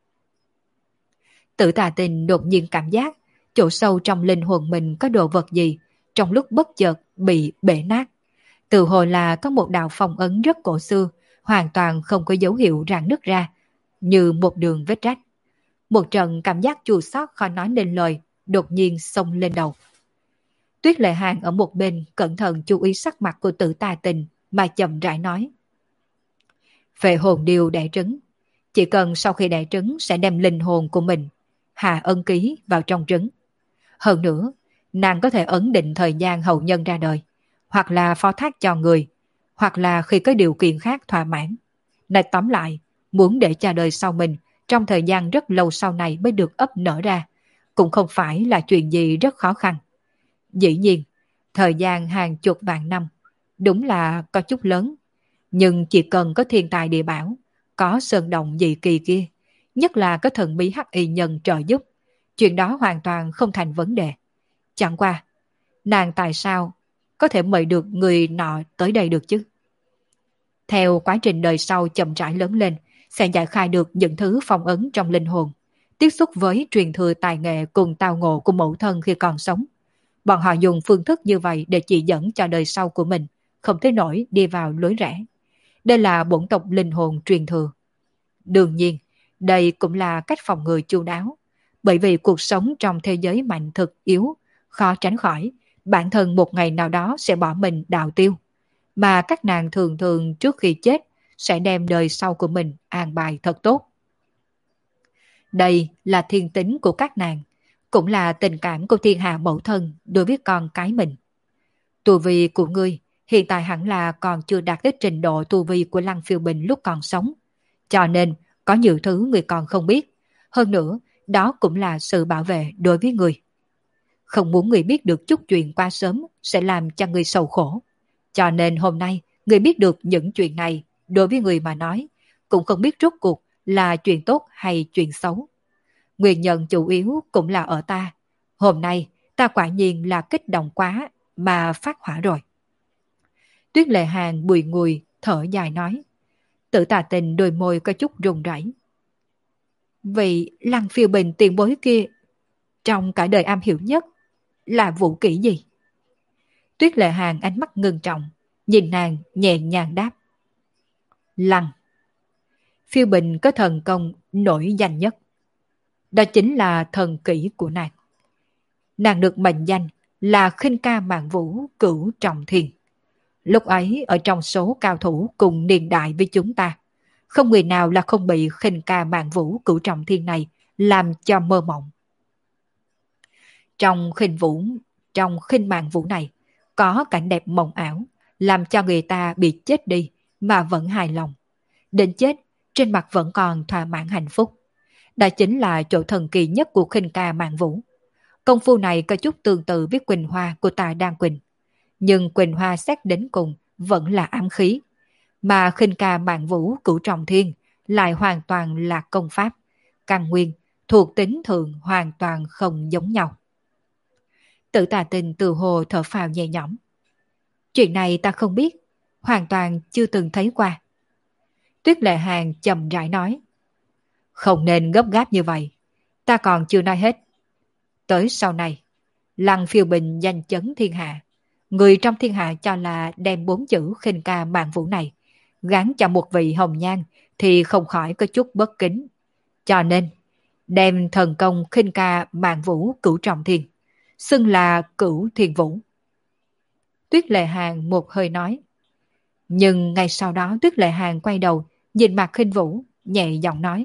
Tử Tà Tình đột nhiên cảm giác chỗ sâu trong linh hồn mình có đồ vật gì trong lúc bất chợt bị bể nát. Từ hồi là có một đạo phong ấn rất cổ xưa, hoàn toàn không có dấu hiệu rạn nứt ra, như một đường vết rách. Một trận cảm giác chua xót khó nói nên lời đột nhiên xông lên đầu. Tuyết Lệ Hàng ở một bên cẩn thận chú ý sắc mặt của Tử Tà Tình mà chậm rãi nói. Về hồn điêu đẻ trứng, chỉ cần sau khi đẻ trứng sẽ đem linh hồn của mình hạ ân ký vào trong trứng. Hơn nữa, nàng có thể ấn định thời gian hậu nhân ra đời, hoặc là phó thác cho người, hoặc là khi có điều kiện khác thỏa mãn. Nói tóm lại, muốn để cho đời sau mình trong thời gian rất lâu sau này mới được ấp nở ra, cũng không phải là chuyện gì rất khó khăn. Dĩ nhiên, Thời gian hàng chục vạn năm, đúng là có chút lớn. Nhưng chỉ cần có thiên tài địa bảo, có sơn động dị kỳ kia, nhất là có thần bí hắc y nhân trợ giúp, chuyện đó hoàn toàn không thành vấn đề. Chẳng qua, nàng tại sao có thể mời được người nọ tới đây được chứ? Theo quá trình đời sau chậm rãi lớn lên, sẽ giải khai được những thứ phong ấn trong linh hồn, tiếp xúc với truyền thừa tài nghệ cùng tao ngộ của mẫu thân khi còn sống. Bọn họ dùng phương thức như vậy để chỉ dẫn cho đời sau của mình, không tới nổi đi vào lối rẽ. Đây là bổn tộc linh hồn truyền thừa. Đương nhiên, đây cũng là cách phòng ngừa chu đáo, bởi vì cuộc sống trong thế giới mạnh thực yếu, khó tránh khỏi, bản thân một ngày nào đó sẽ bỏ mình đào tiêu. Mà các nàng thường thường trước khi chết sẽ đem đời sau của mình an bài thật tốt. Đây là thiên tính của các nàng, cũng là tình cảm của thiên hạ mẫu thân đối với con cái mình. Tu vi của ngươi hiện tại hẳn là còn chưa đạt tới trình độ tu vi của Lăng Phiêu Bình lúc còn sống. Cho nên, có nhiều thứ người còn không biết. Hơn nữa, đó cũng là sự bảo vệ đối với người. Không muốn người biết được chút chuyện qua sớm sẽ làm cho người sầu khổ. Cho nên hôm nay, người biết được những chuyện này đối với người mà nói, cũng không biết rốt cuộc là chuyện tốt hay chuyện xấu. Nguyên nhân chủ yếu cũng là ở ta. Hôm nay, ta quả nhiên là kích động quá mà phát hỏa rồi. Tuyết Lệ Hàng bùi ngùi, thở dài nói. Tự Tà Tình đôi môi có chút run rẩy. Vì Lăng Phiêu Bình tiền bối kia, trong cả đời am hiểu nhất là vũ kỹ gì? Tuyết Lệ Hàng ánh mắt ngưng trọng, nhìn nàng nhẹ nhàng đáp. Lăng. Phiêu Bình có thần công nổi danh nhất. Đó chính là thần kỹ của nàng. Nàng được mệnh danh là khinh ca mạng vũ cửu trọng thiên. Lúc ấy ở trong số cao thủ cùng niên đại với chúng ta, không người nào là không bị khinh ca mạng vũ cửu trọng thiên này làm cho mơ mộng. Trong khinh vũ, trong khinh mạng vũ này, có cảnh đẹp mộng ảo, làm cho người ta bị chết đi mà vẫn hài lòng. Đến chết, trên mặt vẫn còn thỏa mãn hạnh phúc. Đó chính là chỗ thần kỳ nhất của khinh ca mạng vũ. Công phu này có chút tương tự với Quỳnh Hoa của Tà Đan Quỳnh. Nhưng Quỳnh Hoa xét đến cùng vẫn là ám khí. Mà khinh ca mạng vũ cửu trọng thiên lại hoàn toàn là công pháp. Căn nguyên, thuộc tính thường hoàn toàn không giống nhau. Tự Tà Tình từ hồ thở phào nhẹ nhõm. Chuyện này ta không biết, hoàn toàn chưa từng thấy qua. Tuyết Lệ Hàng chậm rãi nói. Không nên gấp gáp như vậy, ta còn chưa nói hết. Tới sau này, Lăng Phiêu Bình danh chấn thiên hạ. Người trong thiên hạ cho là đem bốn chữ khinh ca mạng vũ này gán cho một vị hồng nhan thì không khỏi có chút bất kính. Cho nên, đem thần công khinh ca mạng vũ cửu trọng thiên, xưng là cửu thiên vũ. Tuyết Lệ Hàng một hơi nói. Nhưng ngay sau đó Tuyết Lệ Hàng quay đầu, nhìn mặt khinh vũ, nhẹ giọng nói.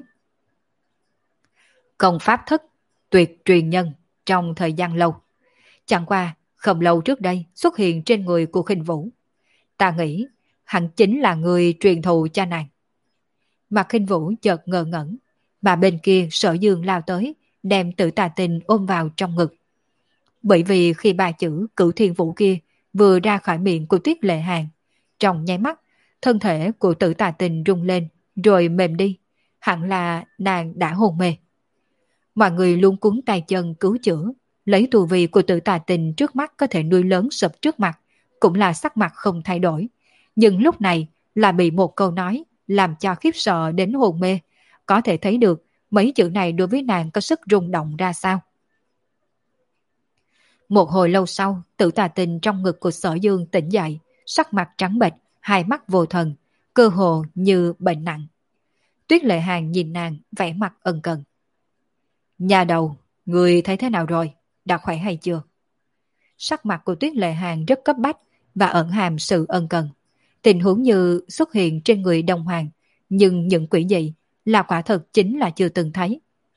Công pháp thất, tuyệt truyền nhân trong thời gian lâu. Chẳng qua, không lâu trước đây xuất hiện trên người của khinh vũ. Ta nghĩ, hẳn chính là người truyền thụ cho nàng. Mặt khinh vũ chợt ngờ ngẩn, mà bên kia Sở Dương lao tới, đem Tự Tà Tình ôm vào trong ngực. Bởi vì khi ba chữ cửu thiên vũ kia vừa ra khỏi miệng của Tuyết Lệ Hàng, trong nháy mắt, thân thể của Tự Tà Tình rung lên, rồi mềm đi, hẳn là nàng đã hôn mê. Mọi người luôn cuốn tay chân cứu chữa, lấy tu vi của Tự Tà Tình trước mắt có thể nuôi lớn sụp trước mặt, cũng là sắc mặt không thay đổi. Nhưng lúc này là bị một câu nói làm cho khiếp sợ đến hôn mê, có thể thấy được mấy chữ này đối với nàng có sức rung động ra sao. Một hồi lâu sau, Tự Tà Tình trong ngực của Sở Dương tỉnh dậy, sắc mặt trắng bệch, hai mắt vô thần, cơ hồ như bệnh nặng. Tuyết Lệ Hàng nhìn nàng vẻ mặt ân cần. Nhà đầu, người thấy thế nào rồi? Đã khỏe hay chưa? Sắc mặt của Tuyết Lệ Hàng rất cấp bách và ẩn hàm sự ân cần. Tình huống như xuất hiện trên người Đông Hoàng, nhưng những quỷ dị là quả thật chính là chưa từng thấy.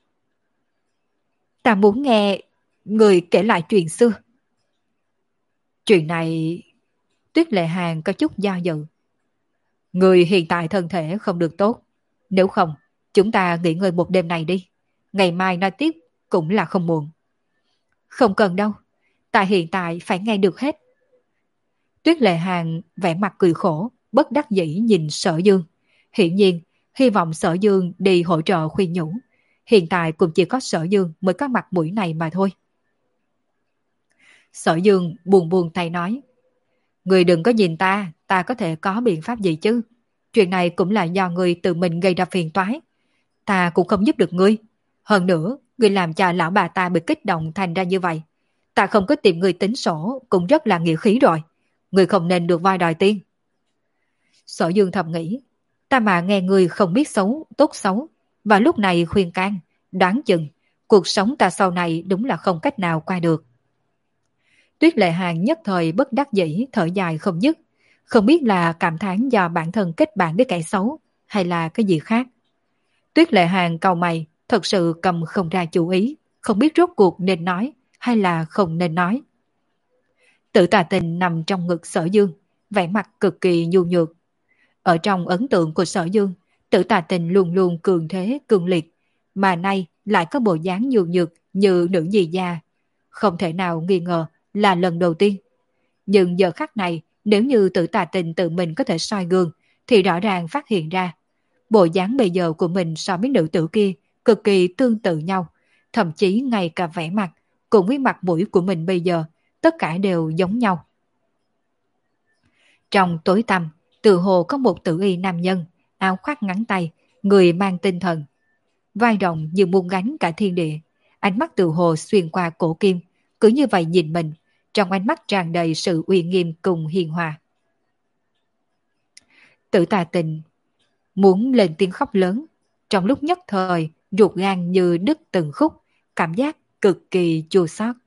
Ta muốn nghe người kể lại chuyện xưa. Chuyện này... Tuyết Lệ Hàng có chút do dự. Người hiện tại thân thể không được tốt. Nếu không, chúng ta nghỉ ngơi một đêm này đi. Ngày mai nói tiếp cũng là không muộn. Không cần đâu. Ta hiện tại phải nghe được hết. Tuyết Lệ Hàng vẻ mặt cười khổ, bất đắc dĩ nhìn Sở Dương. Hiển nhiên, hy vọng Sở Dương đi hỗ trợ khuyên nhủ. Hiện tại cũng chỉ có Sở Dương mới có mặt mũi này mà thôi. Sở Dương buồn buồn tay nói. Người đừng có nhìn ta, ta có thể có biện pháp gì chứ. Chuyện này cũng là do người tự mình gây ra phiền toái. Ta cũng không giúp được ngươi. Hơn nữa, ngươi làm cho lão bà ta bị kích động thành ra như vậy. Ta không có tìm người tính sổ cũng rất là nghĩa khí rồi. Ngươi không nên được voi đòi tiên. Sở Dương thầm nghĩ. Ta mà nghe người không biết xấu, tốt xấu. Và lúc này khuyên can, đoán chừng, cuộc sống ta sau này đúng là không cách nào qua được. Tuyết Lệ Hàng nhất thời bất đắc dĩ thở dài không dứt, không biết là cảm thán do bản thân kết bạn với kẻ xấu hay là cái gì khác. Tuyết Lệ Hàng cau mày, thật sự cầm không ra chủ ý, không biết rốt cuộc nên nói hay là không nên nói. Tử Tà Tình nằm trong ngực Sở Dương, vẻ mặt cực kỳ nhu nhược. Ở trong ấn tượng của Sở Dương, Tử Tà Tình luôn luôn cường thế cường liệt, mà nay lại có bộ dáng nhu nhược như nữ nhi gia, không thể nào nghi ngờ là lần đầu tiên. Nhưng giờ khắc này, nếu như Tử Tà Tình tự mình có thể soi gương, thì rõ ràng phát hiện ra, bộ dáng bây giờ của mình so với nữ tử kia cực kỳ tương tự nhau, thậm chí ngay cả vẻ mặt, cùng với mặt mũi của mình bây giờ, tất cả đều giống nhau. Trong tối tăm, tự hồ có một tử y nam nhân, áo khoác ngắn tay, người mang tinh thần. Vai rộng như muôn gánh cả thiên địa, ánh mắt tự hồ xuyên qua cổ kim, cứ như vậy nhìn mình, trong ánh mắt tràn đầy sự uy nghiêm cùng hiền hòa. Tử Tà Tình muốn lên tiếng khóc lớn, trong lúc nhất thời ruột gan như đứt từng khúc, cảm giác cực kỳ chua xót.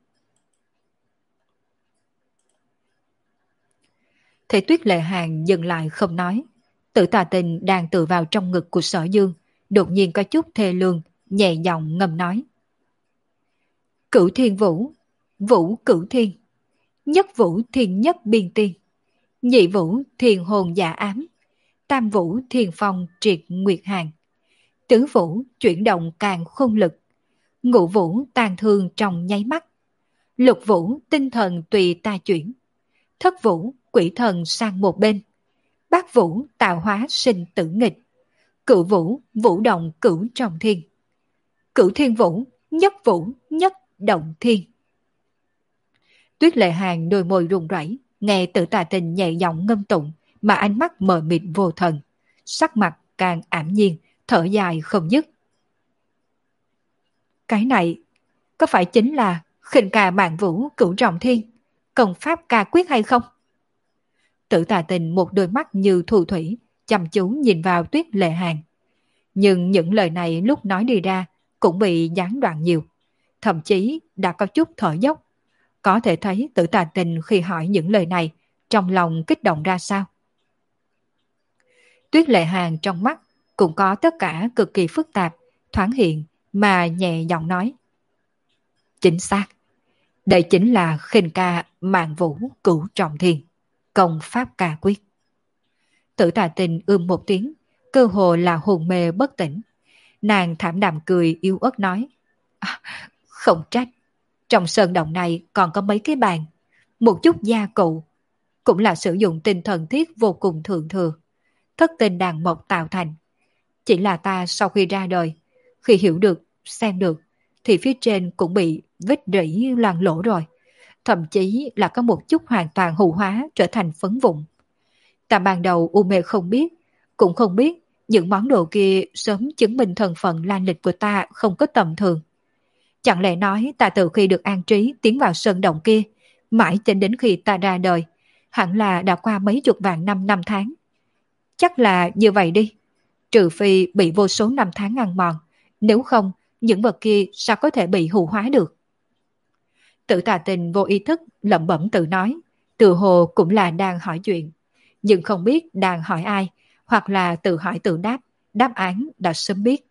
Thấy Tuyết Lệ Hàng dừng lại không nói, Tử Tà Tình đang tựa vào trong ngực của Sở Dương, đột nhiên có chút thê lương, nhẹ giọng ngâm nói. Cửu thiên vũ, vũ cửu thiên, nhất vũ thiên nhất biên tiên, nhị vũ thiên hồn dạ ám, tam vũ thiên phong triệt nguyệt hàng, tứ vũ chuyển động càng khôn lực, ngũ vũ tàn thương trong nháy mắt, lục vũ tinh thần tùy ta chuyển, thất vũ quỷ thần sang một bên, bát vũ tạo hóa sinh tử nghịch, cửu vũ vũ động cửu trong thiên, cửu thiên vũ nhất vũ nhất động thiên. Tuyết Lệ Hàng đôi môi run rẩy, nghe Tử Tà Tình nhẹ giọng ngâm tụng, mà ánh mắt mờ mịt vô thần, sắc mặt càng ảm nhiên, thở dài không dứt. Cái này có phải chính là khinh ca mạng vũ cửu trọng thiên, công pháp ca quyết hay không? Tử Tà Tình một đôi mắt như thu thủy, chăm chú nhìn vào Tuyết Lệ Hàng. Nhưng những lời này lúc nói đi ra cũng bị gián đoạn nhiều, thậm chí đã có chút thở dốc. Có thể thấy Tử Tà Tình khi hỏi những lời này, trong lòng kích động ra sao. Tuyết Lệ Hàng trong mắt cũng có tất cả cực kỳ phức tạp, thoáng hiện mà nhẹ giọng nói. Chính xác, đây chính là khinh ca mạng vũ cửu trọng thiên, công pháp ca quyết. Tử Tà Tình ưm một tiếng, cơ hồ là hồn mê bất tỉnh. Nàng thảm đạm cười yếu ớt nói. À, không trách, trong sơn động này còn có mấy cái bàn, một chút gia cụ, cũng là sử dụng tinh thần thiết vô cùng thượng thừa, thất tinh đàn mộc tạo thành. Chỉ là ta sau khi ra đời, khi hiểu được, xem được, thì phía trên cũng bị vết rỉ loang lỗ rồi, thậm chí là có một chút hoàn toàn hủ hóa trở thành phấn vụn. Ta ban đầu u mê không biết, cũng không biết những món đồ kia sớm chứng minh thân phận lai lịch của ta không có tầm thường. Chẳng lẽ nói ta từ khi được an trí tiến vào sơn động kia, mãi cho đến khi ta ra đời, hẳn là đã qua mấy chục vạn năm năm tháng. Chắc là như vậy đi, trừ phi bị vô số năm tháng ăn mòn, nếu không những vật kia sao có thể bị hủ hóa được. Tử Tà Tình vô ý thức lẩm bẩm tự nói, tự hồ cũng là đang hỏi chuyện, nhưng không biết đang hỏi ai, hoặc là tự hỏi tự đáp, đáp án đã sớm biết.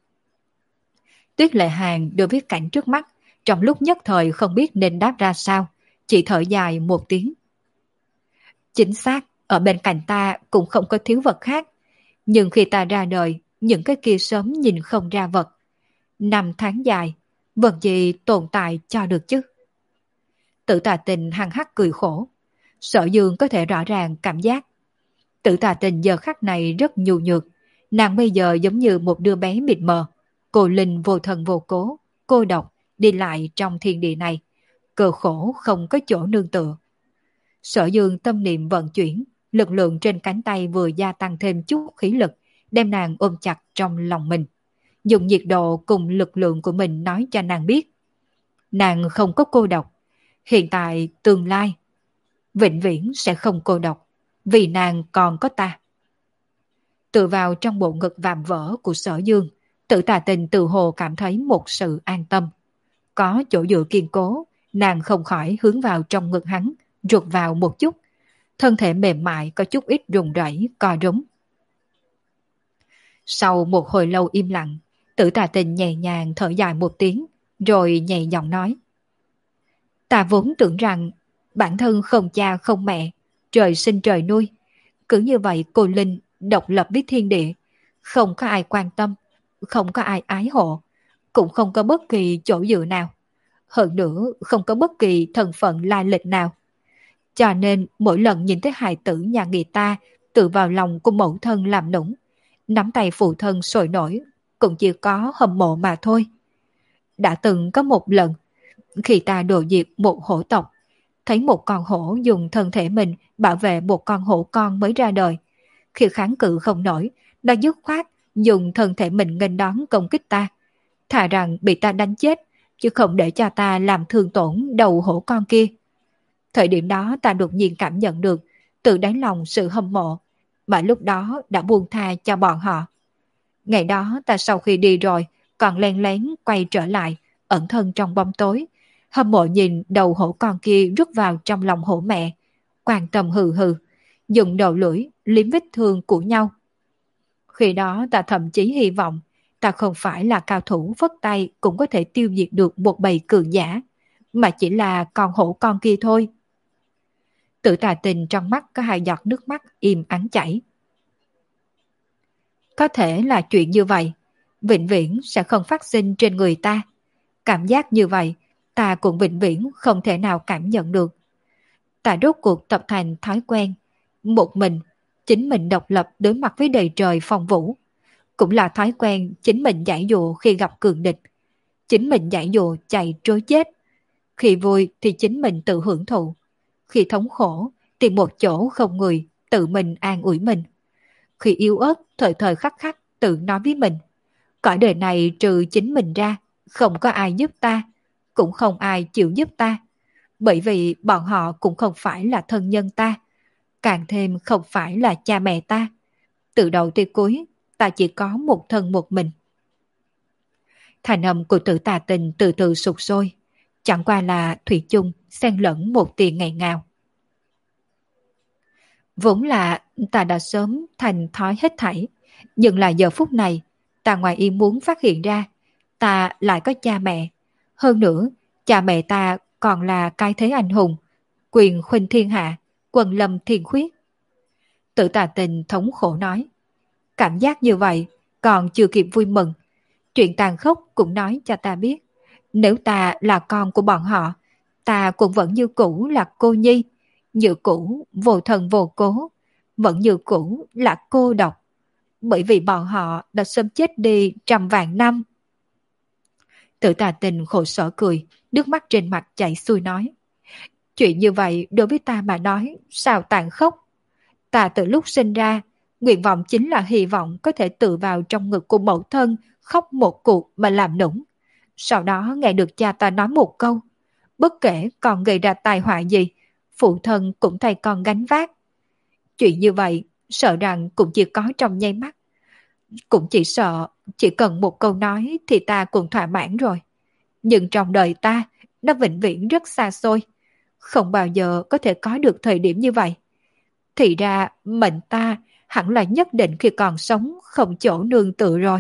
Tuyết Lệ Hàng đối với cảnh trước mắt, trong lúc nhất thời không biết nên đáp ra sao, chỉ thở dài một tiếng. Chính xác, ở bên cạnh ta cũng không có thiếu vật khác, nhưng khi ta ra đời, những cái kia sớm nhìn không ra vật. Năm tháng dài, vật gì tồn tại cho được chứ? Tử Tà Tình hằng hắc cười khổ. Sở Dương có thể rõ ràng cảm giác Tử Tà Tình giờ khắc này rất nhu nhược, nàng bây giờ giống như một đứa bé mịt mờ, cô linh vô thân vô cố, cô độc đi lại trong thiên địa này, cơ khổ không có chỗ nương tựa. Sở Dương tâm niệm vận chuyển, lực lượng trên cánh tay vừa gia tăng thêm chút khí lực, đem nàng ôm chặt trong lòng mình, dùng nhiệt độ cùng lực lượng của mình nói cho nàng biết, nàng không có cô độc, hiện tại, tương lai, vĩnh viễn sẽ không cô độc, vì nàng còn có ta. Tựa vào trong bộ ngực vạm vỡ của Sở Dương, Tử Tà Tình tự hồ cảm thấy một sự an tâm. Có chỗ dựa kiên cố, nàng không khỏi hướng vào trong ngực hắn, rụt vào một chút. Thân thể mềm mại có chút ít rùng rẩy, co rúm. Sau một hồi lâu im lặng, Tử Tà Tình nhẹ nhàng thở dài một tiếng, rồi nhẹ giọng nói. Ta vốn tưởng rằng bản thân không cha không mẹ, trời sinh trời nuôi. Cứ như vậy cô Linh độc lập với thiên địa, không có ai quan tâm, không có ai ái hộ, cũng không có bất kỳ chỗ dựa nào. Hơn nữa không có bất kỳ thân phận lai lịch nào. Cho nên mỗi lần nhìn thấy hài tử nhà người ta tự vào lòng của mẫu thân làm nũng, nắm tay phụ thân sôi nổi, cũng chỉ có hâm mộ mà thôi. Đã từng có một lần, khi ta đổ diệt một hổ tộc, thấy một con hổ dùng thân thể mình bảo vệ một con hổ con mới ra đời. Khi kháng cự không nổi, nó dứt khoát dùng thân thể mình nghênh đón công kích ta. Thà rằng bị ta đánh chết, chứ không để cho ta làm thương tổn đầu hổ con kia. Thời điểm đó ta đột nhiên cảm nhận được từ đáy lòng sự hâm mộ, mà lúc đó đã buông tha cho bọn họ. Ngày đó ta sau khi đi rồi, còn len lén quay trở lại, ẩn thân trong bóng tối, hâm mộ nhìn đầu hổ con kia rút vào trong lòng hổ mẹ, quan tâm hừ hừ, dùng đầu lưỡi liếm vết thương của nhau. Khi đó ta thậm chí hy vọng ta không phải là cao thủ phất tay cũng có thể tiêu diệt được một bầy cường giả, mà chỉ là con hổ con kia thôi. Tử Tà Tình trong mắt có hai giọt nước mắt im ắng chảy. Có thể là chuyện như vậy, vĩnh viễn sẽ không phát sinh trên người ta. Cảm giác như vậy, ta cũng vĩnh viễn không thể nào cảm nhận được. Ta rốt cuộc tập thành thói quen, một mình, chính mình độc lập đối mặt với đầy trời phong vũ. Cũng là thói quen chính mình giải dụ khi gặp cường địch, chính mình giải dụ chạy trối chết. Khi vui thì chính mình tự hưởng thụ, khi thống khổ tìm một chỗ không người tự mình an ủi mình. Khi yếu ớt thời thời khắc khắc tự nói với mình, cõi đời này trừ chính mình ra, không có ai giúp ta, cũng không ai chịu giúp ta, bởi vì bọn họ cũng không phải là thân nhân ta, càng thêm không phải là cha mẹ ta. Từ đầu tới cuối, ta chỉ có một thân một mình. Thành âm của Tử Tà Tình từ từ sụt sôi, chẳng qua là thủy chung xen lẫn một tia ngây ngào. Vốn là ta đã sớm thành thói hết thảy, nhưng là giờ phút này, ta ngoài ý muốn phát hiện ra, ta lại có cha mẹ. Hơn nữa, cha mẹ ta còn là cái thế anh hùng, quyền khuynh thiên hạ, quần lâm thiên khuyết. Tử Tà Tình thống khổ nói, cảm giác như vậy còn chưa kịp vui mừng. Chuyện tàn khốc cũng nói cho ta biết, nếu ta là con của bọn họ, ta cũng vẫn như cũ là cô nhi, như cũ vô thân vô cố, vẫn như cũ là cô độc, bởi vì bọn họ đã sớm chết đi trăm vạn năm. Tử Tà Tình khổ sở cười, nước mắt trên mặt chảy xuôi nói, chuyện như vậy đối với ta mà nói sao tàn khốc. Ta từ lúc sinh ra, nguyện vọng chính là hy vọng có thể tự vào trong ngực của mẫu thân khóc một cuộc mà làm nũng. Sau đó nghe được cha ta nói một câu, bất kể còn gây ra tai họa gì, phụ thân cũng thay con gánh vác. Chuyện như vậy, sợ rằng cũng chỉ có trong nháy mắt. Cũng chỉ sợ, chỉ cần một câu nói thì ta cũng thỏa mãn rồi. Nhưng trong đời ta, nó vĩnh viễn rất xa xôi. Không bao giờ có thể có được thời điểm như vậy. Thì ra, mệnh ta hẳn là nhất định khi còn sống không chỗ nương tựa rồi.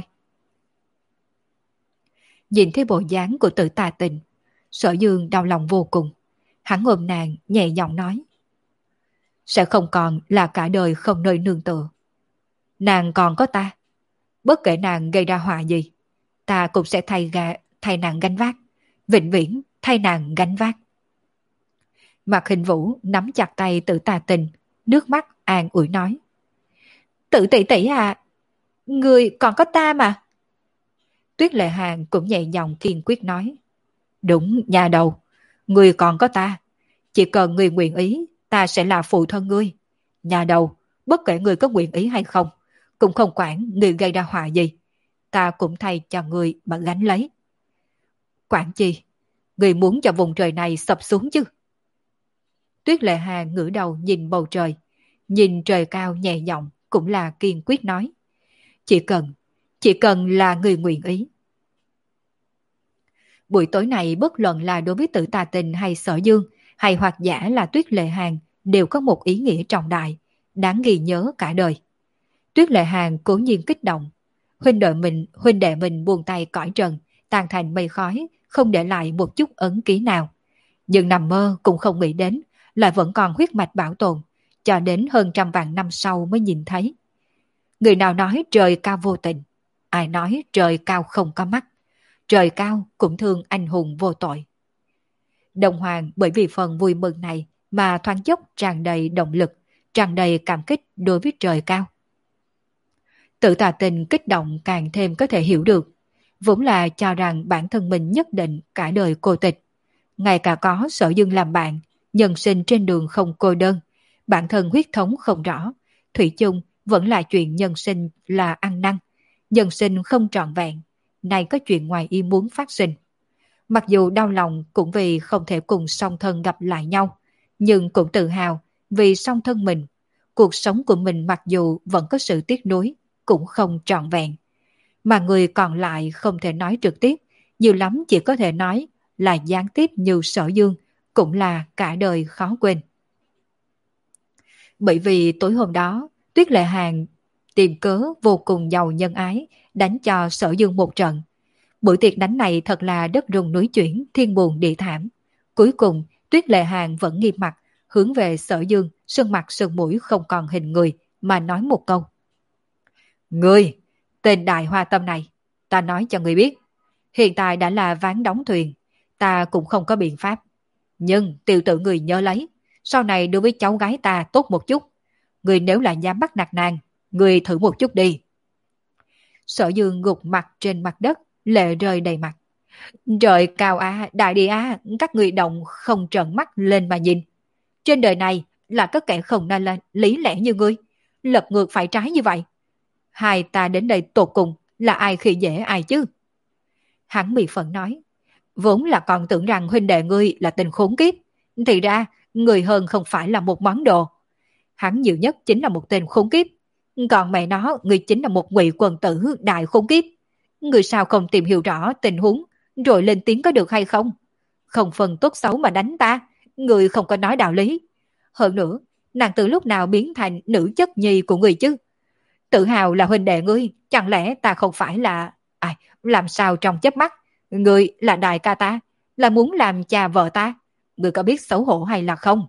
Nhìn thấy bộ dáng của Tử Tà Tình, Sở Dương đau lòng vô cùng. Hắn ôm nàng nhẹ giọng nói, sẽ không còn là cả đời không nơi nương tựa. Nàng còn có ta. Bất kể nàng gây ra họa gì, ta cũng sẽ thay, gà, thay nàng gánh vác. Vĩnh viễn thay nàng gánh vác. Mạc Hình Vũ nắm chặt tay Tử Tà Tình, nước mắt an ủi nói. Tử tỷ tỷ à, người còn có ta mà. Tuyết Lệ Hàng cũng nhẹ giọng kiên quyết nói. Đúng, nhà đầu, người còn có ta. Chỉ cần người nguyện ý, ta sẽ là phụ thân ngươi. Nhà đầu, bất kể người có nguyện ý hay không, cũng không quản người gây ra họa gì. Ta cũng thay cho người mà gánh lấy. Quản chi, người muốn cho vùng trời này sập xuống chứ. Tuyết Lệ Hà ngửa đầu nhìn bầu trời, nhìn trời cao nhẹ giọng cũng là kiên quyết nói. Chỉ cần, chỉ cần là người nguyện ý. Buổi tối này bất luận là đối với Tử Tà Tình hay Sở Dương, hay hoặc giả là Tuyết Lệ Hàn đều có một ý nghĩa trọng đại, đáng ghi nhớ cả đời. Tuyết Lệ Hàn cố nhiên kích động. Huynh đệ mình, huynh đệ mình buông tay cõi trần, tan thành mây khói, không để lại một chút ấn ký nào. Nhưng nằm mơ cũng không nghĩ đến, lại vẫn còn huyết mạch bảo tồn, cho đến hơn trăm vạn năm sau mới nhìn thấy. Người nào nói trời cao vô tình, ai nói trời cao không có mắt. Trời cao cũng thương anh hùng vô tội. Đồng Hoàng bởi vì phần vui mừng này mà thoáng chốc tràn đầy động lực, tràn đầy cảm kích đối với trời cao. Tử Tà Tình kích động càng thêm có thể hiểu được, vốn là cho rằng bản thân mình nhất định cả đời cô tịch. Ngay cả có Sở Dương làm bạn, nhân sinh trên đường không cô đơn, bản thân huyết thống không rõ, thủy chung vẫn là chuyện nhân sinh là ăn năn, nhân sinh không trọn vẹn, nay có chuyện ngoài ý muốn phát sinh. Mặc dù đau lòng cũng vì không thể cùng song thân gặp lại nhau, nhưng cũng tự hào vì song thân mình, cuộc sống của mình mặc dù vẫn có sự tiếc nuối, cũng không trọn vẹn. Mà người còn lại không thể nói trực tiếp, nhiều lắm chỉ có thể nói là gián tiếp như Sở Dương, cũng là cả đời khó quên. Bởi vì tối hôm đó, Tuyết Lệ Hàn tìm cớ vô cùng giàu nhân ái, đánh cho Sở Dương một trận. Buổi tiệc đánh này thật là đất rung núi chuyển, thiên buồn địa thảm. Cuối cùng, Tuyết Lệ Hàn vẫn nghiêm mặt, hướng về Sở Dương, sơn mặt sơn mũi không còn hình người, mà nói một câu. Ngươi, tên Đại Hoa Tâm này, ta nói cho ngươi biết, hiện tại đã là ván đóng thuyền, ta cũng không có biện pháp. Nhưng tiểu tử người nhớ lấy, sau này đối với cháu gái ta tốt một chút. Người nếu là dám bắt nạt nàng, người thử một chút đi. Sở Dương gục mặt trên mặt đất, lệ rơi đầy mặt. Trời cao á, đại địa á, các người động không trợn mắt lên mà nhìn. Trên đời này là có kẻ không nên lên lý lẽ như ngươi, lập ngược phải trái như vậy. Hai ta đến đây tột cùng là ai khi dễ ai chứ? Hắn bị phẫn nói, vốn là còn tưởng rằng huynh đệ ngươi là tình khốn kiếp, thì ra người hơn không phải là một món đồ. Hắn nhiều nhất chính là một tên khốn kiếp, còn mẹ nó ngươi chính là một ngụy quần tử đại khốn kiếp. Người sao không tìm hiểu rõ tình huống rồi lên tiếng có được hay không? Không phân tốt xấu mà đánh ta, người không có nói đạo lý. Hơn nữa, nàng từ lúc nào biến thành nữ chất nhi của người chứ? Tự hào là huynh đệ ngươi, chẳng lẽ ta không phải là... Ai, làm sao trong chớp mắt, ngươi là đại ca ta, là muốn làm cha vợ ta, ngươi có biết xấu hổ hay là không?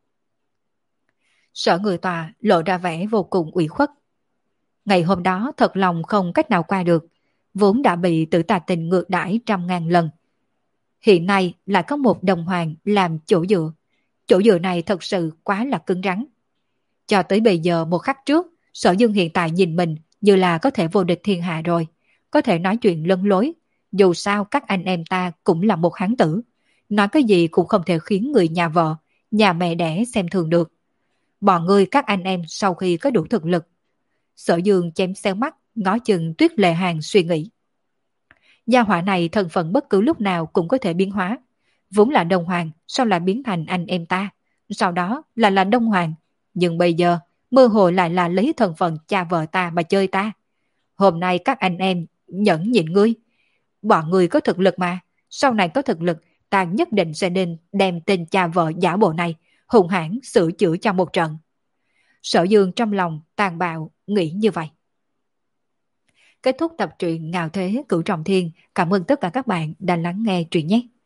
Sở Người Tòa lộ ra vẻ vô cùng ủy khuất. Ngày hôm đó thật lòng không cách nào qua được, vốn đã bị Tử Tà Tình ngược đãi trăm ngàn lần. Hiện nay lại có một đồng hoàng làm chỗ dựa. Chỗ dựa này thật sự quá là cứng rắn. Cho tới bây giờ một khắc trước, Sở Dương hiện tại nhìn mình như là có thể vô địch thiên hạ rồi, có thể nói chuyện lân lối. Dù sao các anh em ta cũng là một hán tử, nói cái gì cũng không thể khiến người nhà vợ, nhà mẹ đẻ xem thường được. Bọn ngươi các anh em sau khi có đủ thực lực. Sở Dương chém xéo mắt, ngó chừng Tuyết Lệ Hàn suy nghĩ. Gia hỏa này thân phận bất cứ lúc nào cũng có thể biến hóa. Vốn là Đông Hoàng, sau lại biến thành anh em ta, sau đó là là Đông Hoàng. Nhưng bây giờ, mơ hồ lại là lấy thân phận cha vợ ta mà chơi ta. Hôm nay các anh em nhẫn nhịn ngươi. Bọn ngươi có thực lực mà, sau này có thực lực, ta nhất định sẽ nên đem tên cha vợ giả bộ này hùng hãn sửa chữa cho một trận. Sở Dương trong lòng tàn bạo nghĩ như vậy. Kết thúc tập truyện Ngạo Thế Cửu Trọng Thiên. Cảm ơn tất cả các bạn đã lắng nghe truyện nhé.